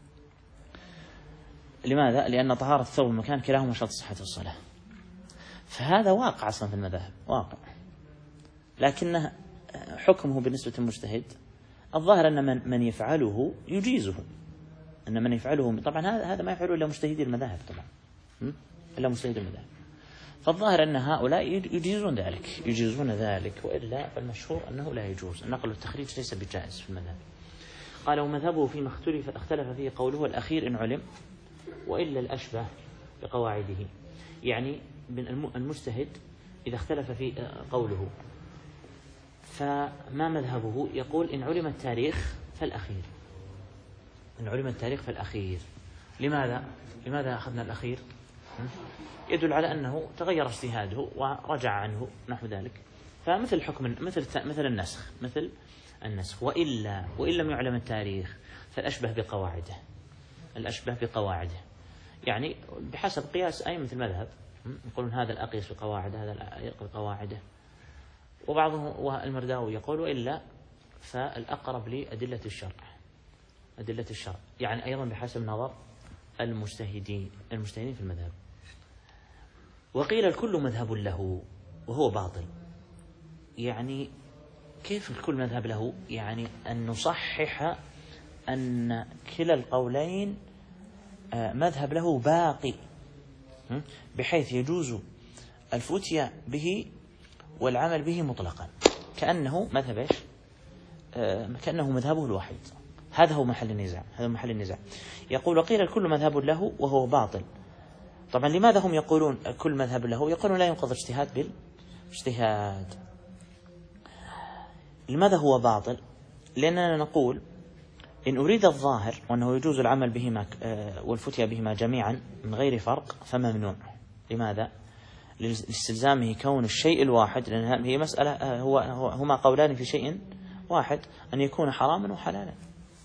لماذا؟ لأن طهارة الثوب المكان كلاهما شرط صحة الصلاة. فهذا واقع أصلا في المذاهب، واقع، لكنه حكمه بالنسبة للمجتهد الظاهر أن من, من يفعله يجيزه، أن من يفعله طبعا هذا هذا ما يفعله إلا مجتهدي المذاهب، طبعا إلا مجتهدي المذاهب. فالظاهر أن هؤلاء يجيزون ذلك يجيزون ذلك وإلا فالمشهور أنه لا يجوز. النقل والتخريج ليس بجائز في المذهب. قال ومذهبه فيما اختلف اختلف فيه قوله الأخير إن علم، وإلا الأشبه بقواعده. يعني المجتهد إذا اختلف في قوله فما مذهبه؟ يقول إن علم التاريخ فالأخير، إن علم التاريخ فالأخير. لماذا؟ لماذا أخذنا الأخير؟ يدل على أنه تغير اجتهاده ورجع عنه نحو ذلك. فمثل حكم مثل مثل النسخ مثل النسخ وإلا وإن لم يعلم التاريخ فالأشبه بقواعده، الأشبه بقواعده يعني بحسب قياس أي مثل مذهب، يقولون هذا الأقيس بقواعد هذا الأقيس بقواعده. وبعضهم والمرداوي يقول وإلا فالأقرب لأدلة الشرع، أدلة الشرع يعني أيضا بحسب نظر المجتهدين المجتهدين في المذهب. وقيل الكل مذهب له وهو باطل. يعني كيف الكل مذهب له؟ يعني أن نصحح أن كلا القولين مذهب له باقي، بحيث يجوز الفتيا به والعمل به مطلقا، كأنه مذهب إيش؟ كأنه مذهبه الوحيد. هذا هو محل النزاع، هذا محل النزاع. يقول وقيل الكل مذهب له وهو باطل. طبعا لماذا هم يقولون كل مذهب له؟ يقولون لا ينقض اجتهاد بالاجتهاد. لماذا هو باطل؟ لأننا نقول إن أريد الظاهر وأنه يجوز العمل بهما والفتيا بهما جميعا من غير فرق فممنوع. لماذا؟ لاستلزامه كون الشيء الواحد، لأن هي مسألة هو هما قولان في شيء واحد، أن يكون حراما وحلالا.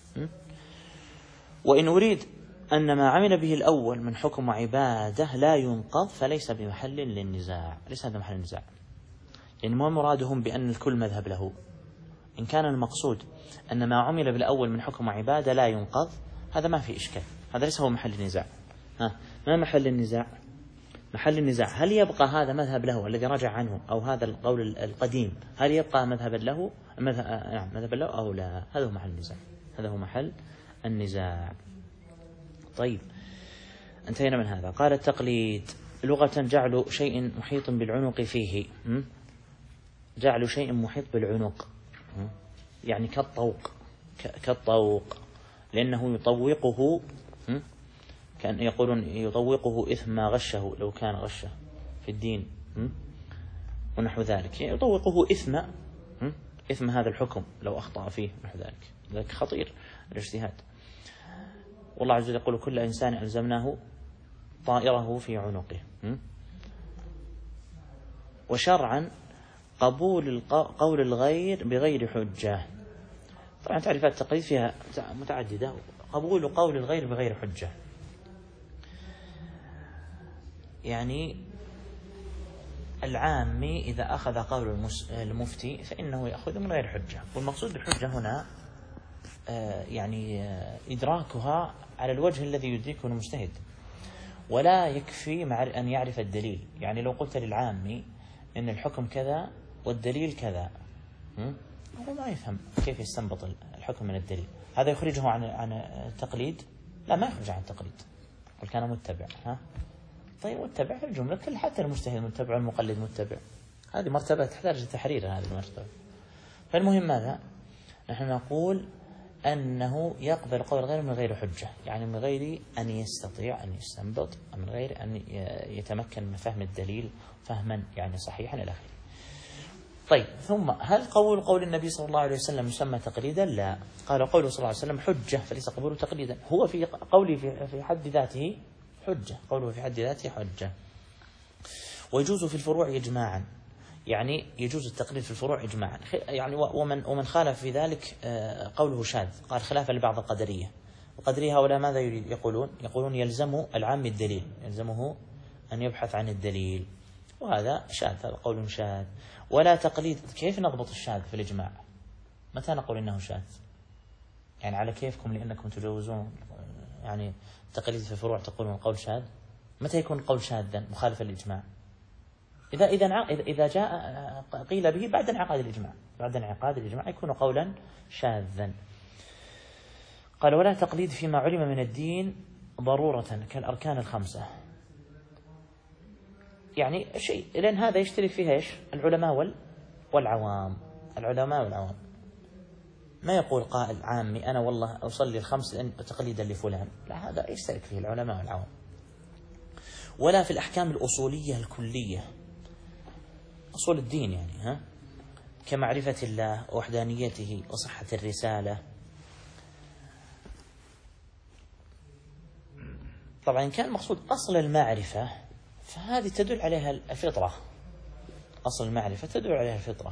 وإن أريد أن ما عمل به الأول من حكم وعبادة لا ينقض فليس بمحل للنزاع، ليس هذا محل النزاع، يعني ما مرادهم بأن الكل مذهب له. إن كان المقصود أن ما عمل بالأول من حكم وعبادة لا ينقض، هذا ما في إشكال، هذا ليس هو محل النزاع. ها، ما محل النزاع؟ محل النزاع هل يبقى هذا مذهب له الذي رجع عنه، أو هذا القول القديم هل يبقى مذهبا له مذهب نعم مذهبا له أو لا؟ هذا هو محل النزاع، هذا هو محل النزاع. طيب، انتهينا من هذا. قال التقليد لغة جعل شيء محيط بالعنق فيه، جعل شيء محيط بالعنق يعني كالطوق، كالطوق لأنه يطوقه، كان يقولون يطوقه إثم ما غشه لو كان غشه في الدين ونحو ذلك، يعني يطوقه إثم إثم هذا الحكم لو أخطأ فيه ونحو ذلك. ذلك خطير الاجتهاد. والله عز وجل يقول كل إنسان ألزمناه طائره في عنقه. وشرعا قبول قول الغير بغير حجة. طبعا تعريفات التقليد فيها متعددة. قبول قول الغير بغير حجة يعني العامي إذا أخذ قول المفتي فإنه يأخذ من غير حجة. والمقصود بالحجة هنا يعني إدراكها على الوجه الذي يدركه المجتهد، ولا يكفي مع أن يعرف الدليل. يعني لو قلت للعامي إن الحكم كذا والدليل كذا، هو ما يفهم كيف يستنبط الحكم من الدليل. هذا يخرجه عن عن التقليد؟ لا، ما يخرج عن التقليد. قل كان متبع. ها طيب، متبع في الجملة كل، حتى المجتهد متبع والمقلد متبع، هذه مرتبة تحتاج تحرير هذه المرتبة. فالمهم ماذا؟ نحن نقول أنه يقبل قول غير من غير حجة، يعني من غير أن يستطيع أن يستنبط، من غير أن يتمكن من فهم الدليل فهما يعني صحيحا إلى آخره. طيب، ثم هل قول قول النبي صلى الله عليه وسلم يسمى تقليدا؟ لا، قال قوله صلى الله عليه وسلم حجة فليس قبوله تقليدا. هو في قولي في حد ذاته حجة، قوله في حد ذاته حجة. ويجوز في الفروع إجماعا، يعني يجوز التقليد في الفروع إجماعا. يعني ومن ومن خالف في ذلك قوله شاذ، قال خلافا لبعض القدرية. القدرية هؤلاء ماذا يقولون؟ يقولون يلزم العام الدليل، يلزمه أن يبحث عن الدليل، وهذا شاذ، هذا قول شاذ. ولا تقليد. كيف نضبط الشاذ في الإجماع؟ متى نقول إنه شاذ؟ يعني على كيفكم لأنكم تجوزون يعني تقليد في الفروع تقولون قول شاذ. متى يكون قول شاذا مخالفا للإجماع؟ إذا إذا إذا جاء قيل به بعد انعقاد الإجماع، بعد انعقاد الإجماع يكون قولا شاذا. قال ولا تقليد فيما علم من الدين ضرورة كالأركان الخمسة، يعني شيء لأن هذا يشترك فيها إيش؟ العلماء والعوام. العلماء والعوام ما يقول قائل عامي أنا والله أصلي الخمس تقليدا لفلان، لا، هذا يشترك فيه العلماء والعوام. ولا في الأحكام الأصولية الكلية، أصول الدين يعني ها كمعرفة الله ووحدانيته وصحة الرسالة. طبعا إن كان مقصود أصل المعرفة فهذه تدل عليها الفطرة، أصل المعرفة تدل عليها الفطرة.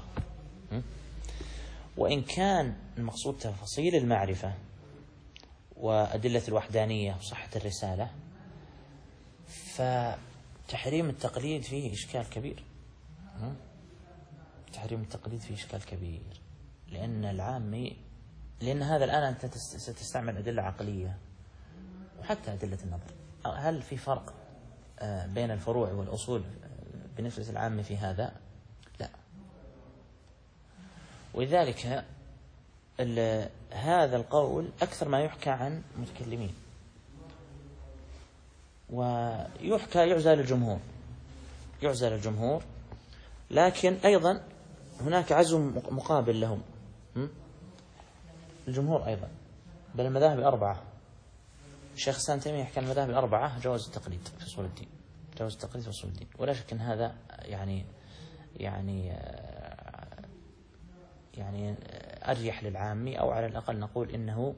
وإن كان المقصود تفاصيل المعرفة وأدلة الوحدانية وصحة الرسالة فتحريم التقليد فيه إشكال كبير. تحريم التقليد فيه إشكال كبير لأن العامي، لأن هذا الآن أنت ستستعمل أدلة عقلية وحتى أدلة النظر. هل في فرق بين الفروع والأصول بالنسبة للعامي في هذا؟ لا. ولذلك هذا القول أكثر ما يحكى عن متكلمين، ويحكى يعزى للجمهور، يعزى للجمهور، لكن أيضا هناك عزو مقابل لهم الجمهور أيضا، بل المذاهب الأربعة. الشيخ الإسلام تيمية يحكي عن المذاهب الأربعة جواز التقليد في أصول الدين، جواز التقليد في أصول الدين. ولا شك أن هذا يعني يعني يعني أريح للعامي، أو على الأقل نقول إنه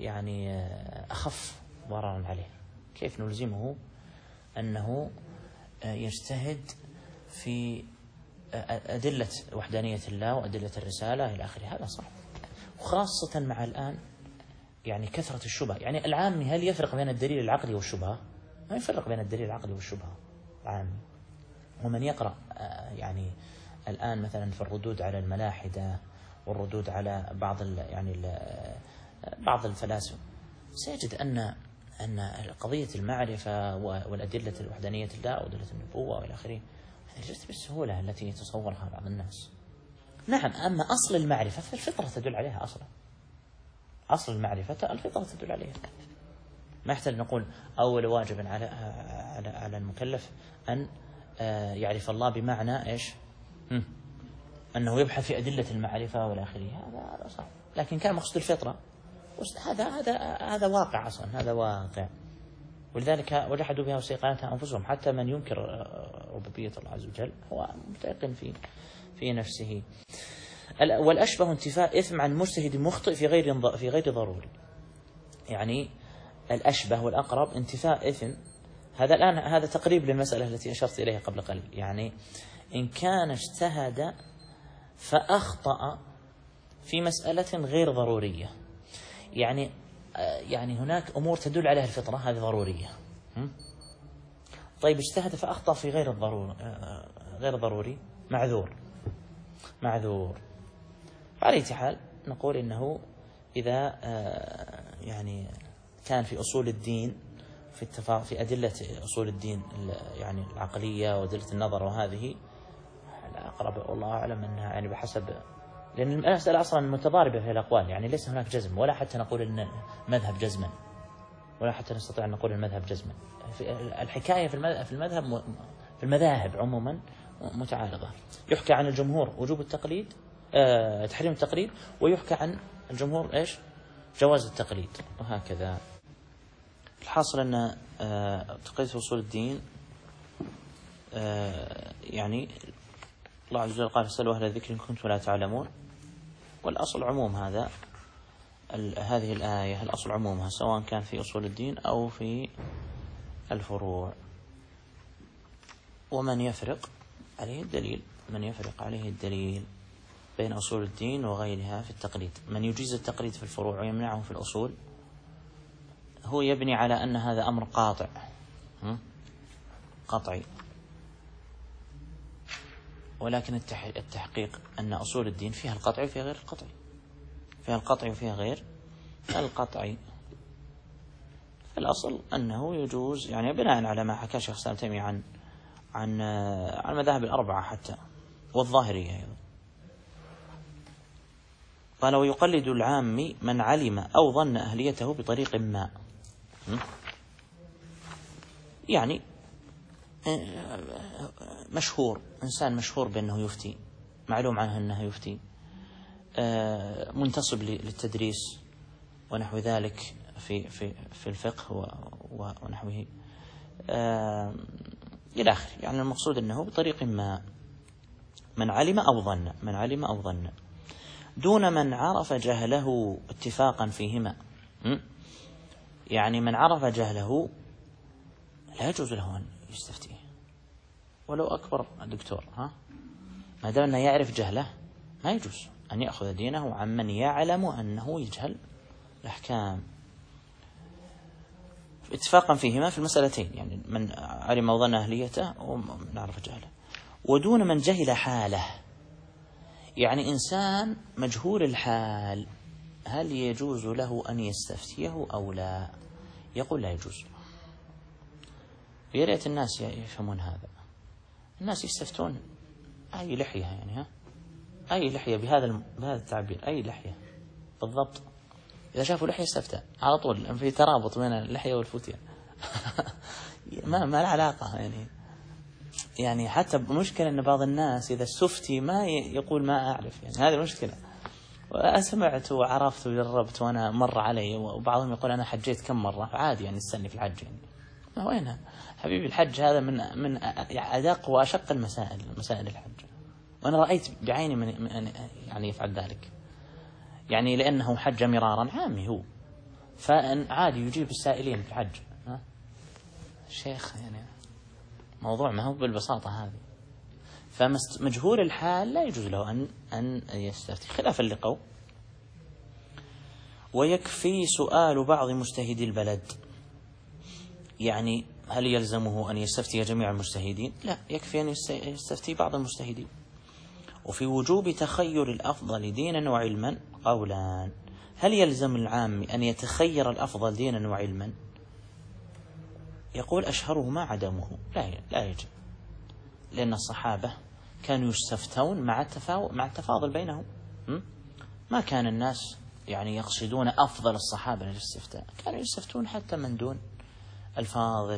يعني أخف ضررا عليه. كيف نلزمه أنه يجتهد في أدلة وحدانية الله وأدلة الرسالة إلى آخره، هذا صعب، وخاصة مع الآن يعني كثرة الشبهة. يعني العامي هل يفرق بين الدليل العقلي والشبهة؟ ما يفرق بين الدليل العقلي والشبهة العامي. ومن يقرأ يعني الآن مثلا في الردود على الملاحدة والردود على بعض ال يعني ال بعض الفلاسفة سيجد أن أن قضية المعرفة والأدلة الوحدانية الله وأدلة النبوة وإلى آخره ليست بالسهولة التي يتصورها بعض الناس. نعم، أما أصل المعرفة فالفطرة تدل عليها أصلا. أصل المعرفة الفطرة تدل عليها. ما يحتاج نقول أول واجب على على على المكلف أن يعرف الله بمعنى إيش؟ أنه يبحث في أدلة المعرفة والى آخره، هذا هذا صح. لكن كان مقصود الفطرة، هذا هذا هذا واقع أصلا، هذا واقع. ولذلك وجحدوا بها واستيقنتها أنفسهم. حتى من ينكر ربوبية الله عز وجل هو متيقن في في نفسه. والأشبه انتفاء إثم عن مجتهد مخطئ في غير في غير ضروري. يعني الأشبه والأقرب انتفاء إثم، هذا الآن هذا تقريب للمسألة التي أشرت إليها قبل قليل. يعني إن كان اجتهد فأخطأ في مسألة غير ضرورية، يعني يعني هناك أمور تدل عليها الفطرة هذه ضرورية. طيب اجتهد فأخطأ في غير الضروري غير ضروري معذور معذور على أي حال نقول إنه إذا يعني كان في أصول الدين في اتفاق في أدلة أصول الدين يعني العقلية وأدلة النظر، وهذه الأقرب والله أعلم أنها يعني بحسب، لأن المسألة أصلا متضاربة في الأقوال، يعني ليس هناك جزم ولا حتى نقول أن المذهب جزما، ولا حتى نستطيع أن نقول المذهب جزما. الحكاية في المذهب في المذاهب عموما متعارضة. يحكى عن الجمهور وجوب التقليد آه تحريم التقليد، ويحكى عن الجمهور إيش جواز التقليد، وهكذا. الحاصل أن آه تقليد في أصول الدين آه يعني الله عز وجل قال فاسألوا أهل الذكر إن كنتم لا تعلمون، والأصل عموم هذا هذه الآية، الأصل عمومها سواء كان في أصول الدين أو في الفروع. ومن يفرق عليه الدليل من يفرق عليه الدليل بين أصول الدين وغيرها في التقليد. من يجيز التقليد في الفروع ويمنعه في الأصول هو يبني على أن هذا أمر قاطع قطعي، ولكن التحقيق أن أصول الدين فيها القطع وفيها غير القطعي، فيها القطعي وفيها غير القطعي. الأصل أنه يجوز، يعني بناء على ما حكى شيخ الإسلام تيمية عن عن عن المذاهب الأربعة حتى والظاهرية أيضا. قال ويقلد العام من علم أو ظن أهليته بطريق ما، يعني مشهور، إنسان مشهور بأنه يفتي، معلوم عنه أنه يفتي، منتصب للتدريس ونحو ذلك في في في الفقه ونحوه إلى آخره. يعني المقصود أنه بطريق ما، من علم أو ظن من علم أو ظن دون من عرف جهله اتفاقا فيهما. يعني من عرف جهله لا يجوز له أن يستفتيه ولو أكبر الدكتور، ها ما دام أنه يعرف جهله ما يجوز أن يأخذ دينه عمن يعلم أنه يجهل الأحكام اتفاقا فيهما في المسألتين، يعني من علم وظن أهليته ومن عرف جهله. ودون من جهل حاله، يعني إنسان مجهول الحال هل يجوز له أن يستفتيه أو لا؟ يقول لا يجوز. يا ريت الناس يفهمون هذا. الناس يستفتون أي لحية، يعني ها أي لحية بهذا بهذا التعبير، أي لحية بالضبط. إذا شافوا لحية استفتى على طول، في ترابط بين اللحية والفتية. ما ما له علاقة، يعني يعني حتى مشكلة أن بعض الناس إذا استفتي ما يقول ما أعرف، يعني هذه مشكلة. وأسمعت وعرفت وجربت وأنا مر علي، وبعضهم يقول أنا حجيت كم مرة، عادي يعني استني في الحج، يعني ما وينها حبيبي. الحج هذا من من أدق وأشق المسائل مسائل الحج، وأنا رأيت بعيني من يعني يفعل ذلك، يعني لأنه حج مرارا عامي هو، فعادي يجيب السائلين في الحج. ها شيخ يعني موضوع ما هو بالبساطة هذه. فمجهول الحال لا يجوز له أن أن يستفتي، خلافا لقول ويكفي سؤال بعض مجتهدي البلد. يعني هل يلزمه أن يستفتي جميع المجتهدين؟ لا، يكفي أن يستفتي بعض المجتهدين. وفي وجوب تخير الأفضل دينا وعلما قولان. هل يلزم العام أن يتخير الأفضل دينا وعلما؟ يقول أشهرهما عدمه، لا لا يجب، لأن الصحابة كانوا يستفتون مع التفاو مع التفاضل بينهم. ما كان الناس يعني يقصدون أفضل الصحابة للاستفتاء، كانوا يستفتون حتى من دون الفاضل.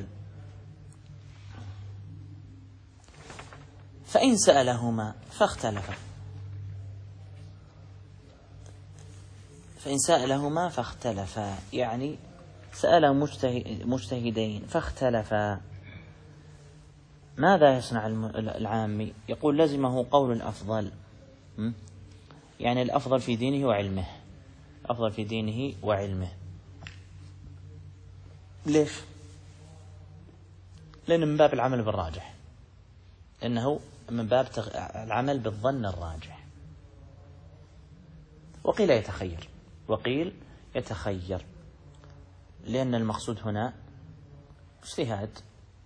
فإن سألهما فاختلفا فإن سألهما فاختلفا يعني سأل مجتهدين فاختلفا، ماذا يصنع العامي؟ يقول لزمه قول الأفضل، يعني الأفضل في دينه وعلمه، أفضل في دينه وعلمه. ليش؟ لأن من باب العمل بالراجح، إنه من باب العمل بالظن الراجح. وقيل يتخير، وقيل يتخير لأن المقصود هنا اجتهاد،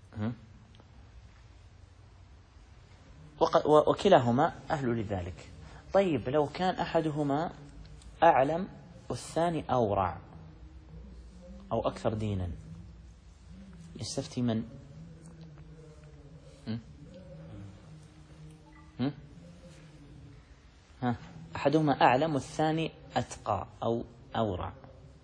وكلاهما أهل لذلك. طيب لو كان أحدهما أعلم والثاني أورع أو أكثر دينا، يستفتي من؟ هم؟ هم؟ ها، أحدهما أعلم والثاني أتقى أو أورع.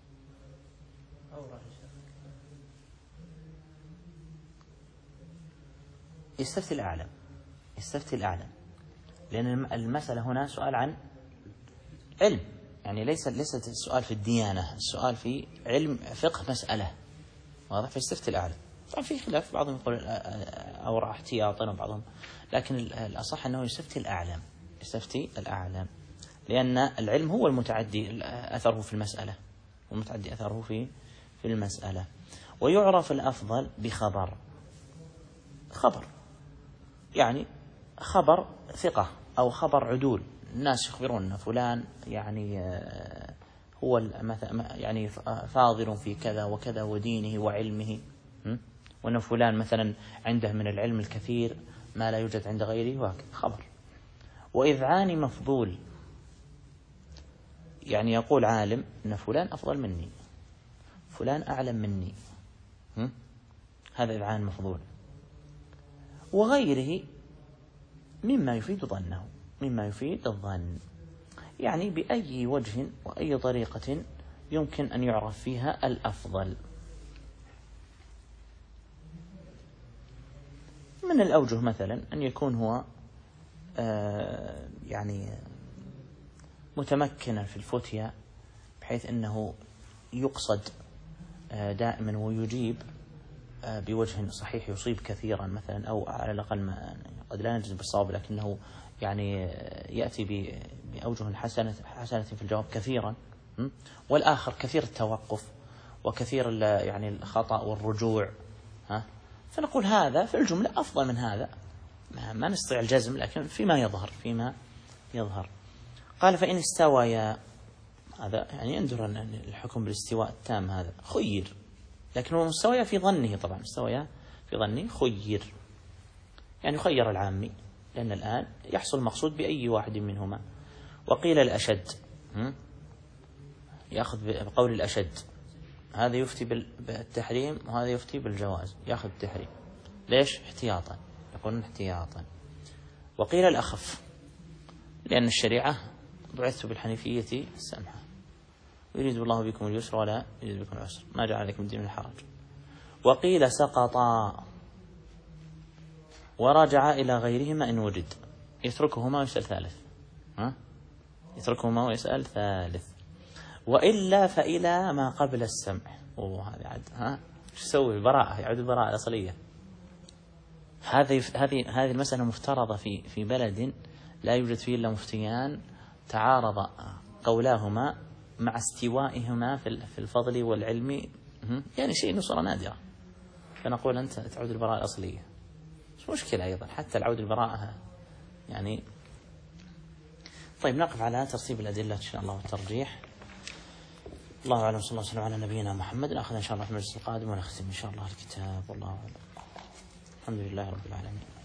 يستفتي الأعلم، يستفتي الأعلم، لأن المسألة هنا سؤال عن علم، يعني ليس ليست السؤال في الديانة، السؤال في علم فقه مسألة، واضح؟ فيستفتي الأعلم. طبعا في خلاف، بعضهم يقول أورع احتياطا وبعضهم، لكن الأصح أنه يستفتي الأعلم، يستفتي الأعلم، لأن العلم هو المتعدي أثره في المسألة، والمتعدي أثره في في المسألة. ويعرف الأفضل بخبر، خبر يعني خبر ثقة أو خبر عدول، الناس يخبرون فلان يعني هو يعني فاضل في كذا وكذا ودينه وعلمه، وأن فلان مثلا عنده من العلم الكثير ما لا يوجد عند غيره، وهكذا خبر. وإذعان مفضول، يعني يقول عالم أن فلان أفضل مني، فلان أعلم مني، هذا إذعان مفضول. وغيره مما يفيد ظنه، مما يفيد الظن، يعني بأي وجه وأي طريقة يمكن أن يعرف فيها الأفضل. من الأوجه مثلا أن يكون هو آه يعني متمكنا في الفتيا، بحيث أنه يقصد آه دائما ويجيب آه بوجه صحيح، يصيب كثيرا مثلا، أو على الأقل ما قد لا نجزم بالصواب، لكنه يعني يأتي بأوجه حسنة حسنة في الجواب كثيرا، والآخر كثير التوقف وكثير يعني الخطأ والرجوع، ها، فنقول هذا في الجملة أفضل من هذا، ما نستطيع الجزم، لكن فيما يظهر فيما يظهر. قال فإن استويا، هذا يعني يندر أن الحكم بالاستواء التام هذا خير، لكن هو مستويا في ظنه، طبعا مستويا في ظنه خير، يعني يخير العامي، لأن الآن يحصل مقصود بأي واحد منهما. وقيل الأشد، يأخذ بقول الأشد، هذا يفتي بالتحريم وهذا يفتي بالجواز، يأخذ التحريم. ليش؟ احتياطا، يقولون احتياطا. وقيل الأخف، لأن الشريعة بعثت بالحنيفية السمحة، يريد الله بكم اليسر ولا يريد بكم العسر، ما جعل عليكم الدين من الحرج. وقيل سقطا ورجع إلى غيرهما إن وجد، يتركهما ويسأل ثالث، ها؟ يتركهما ويسأل ثالث. وإلا فإلى ما قبل السمع، وهذا عد، ها، شو يسوي؟ براءة، يعود البراءة الأصلية. هذه هذه هذه المسألة مفترضة في في بلد لا يوجد فيه إلا مفتيان تعارض قولاهما مع استوائهما في في الفضل والعلم، يعني شيء نصرة نادرة، فنقول أنت تعود البراءة الأصلية. مشكلة أيضا حتى العود البراءة يعني. طيب نقف على ترتيب الأدلة إن شاء الله والترجيح. الله أعلم، صلى الله عليه وسلم على نبينا محمد. نأخذ إن شاء الله في المجلس القادم ونختم إن شاء الله الكتاب، والله أعلم. الحمد لله رب العالمين.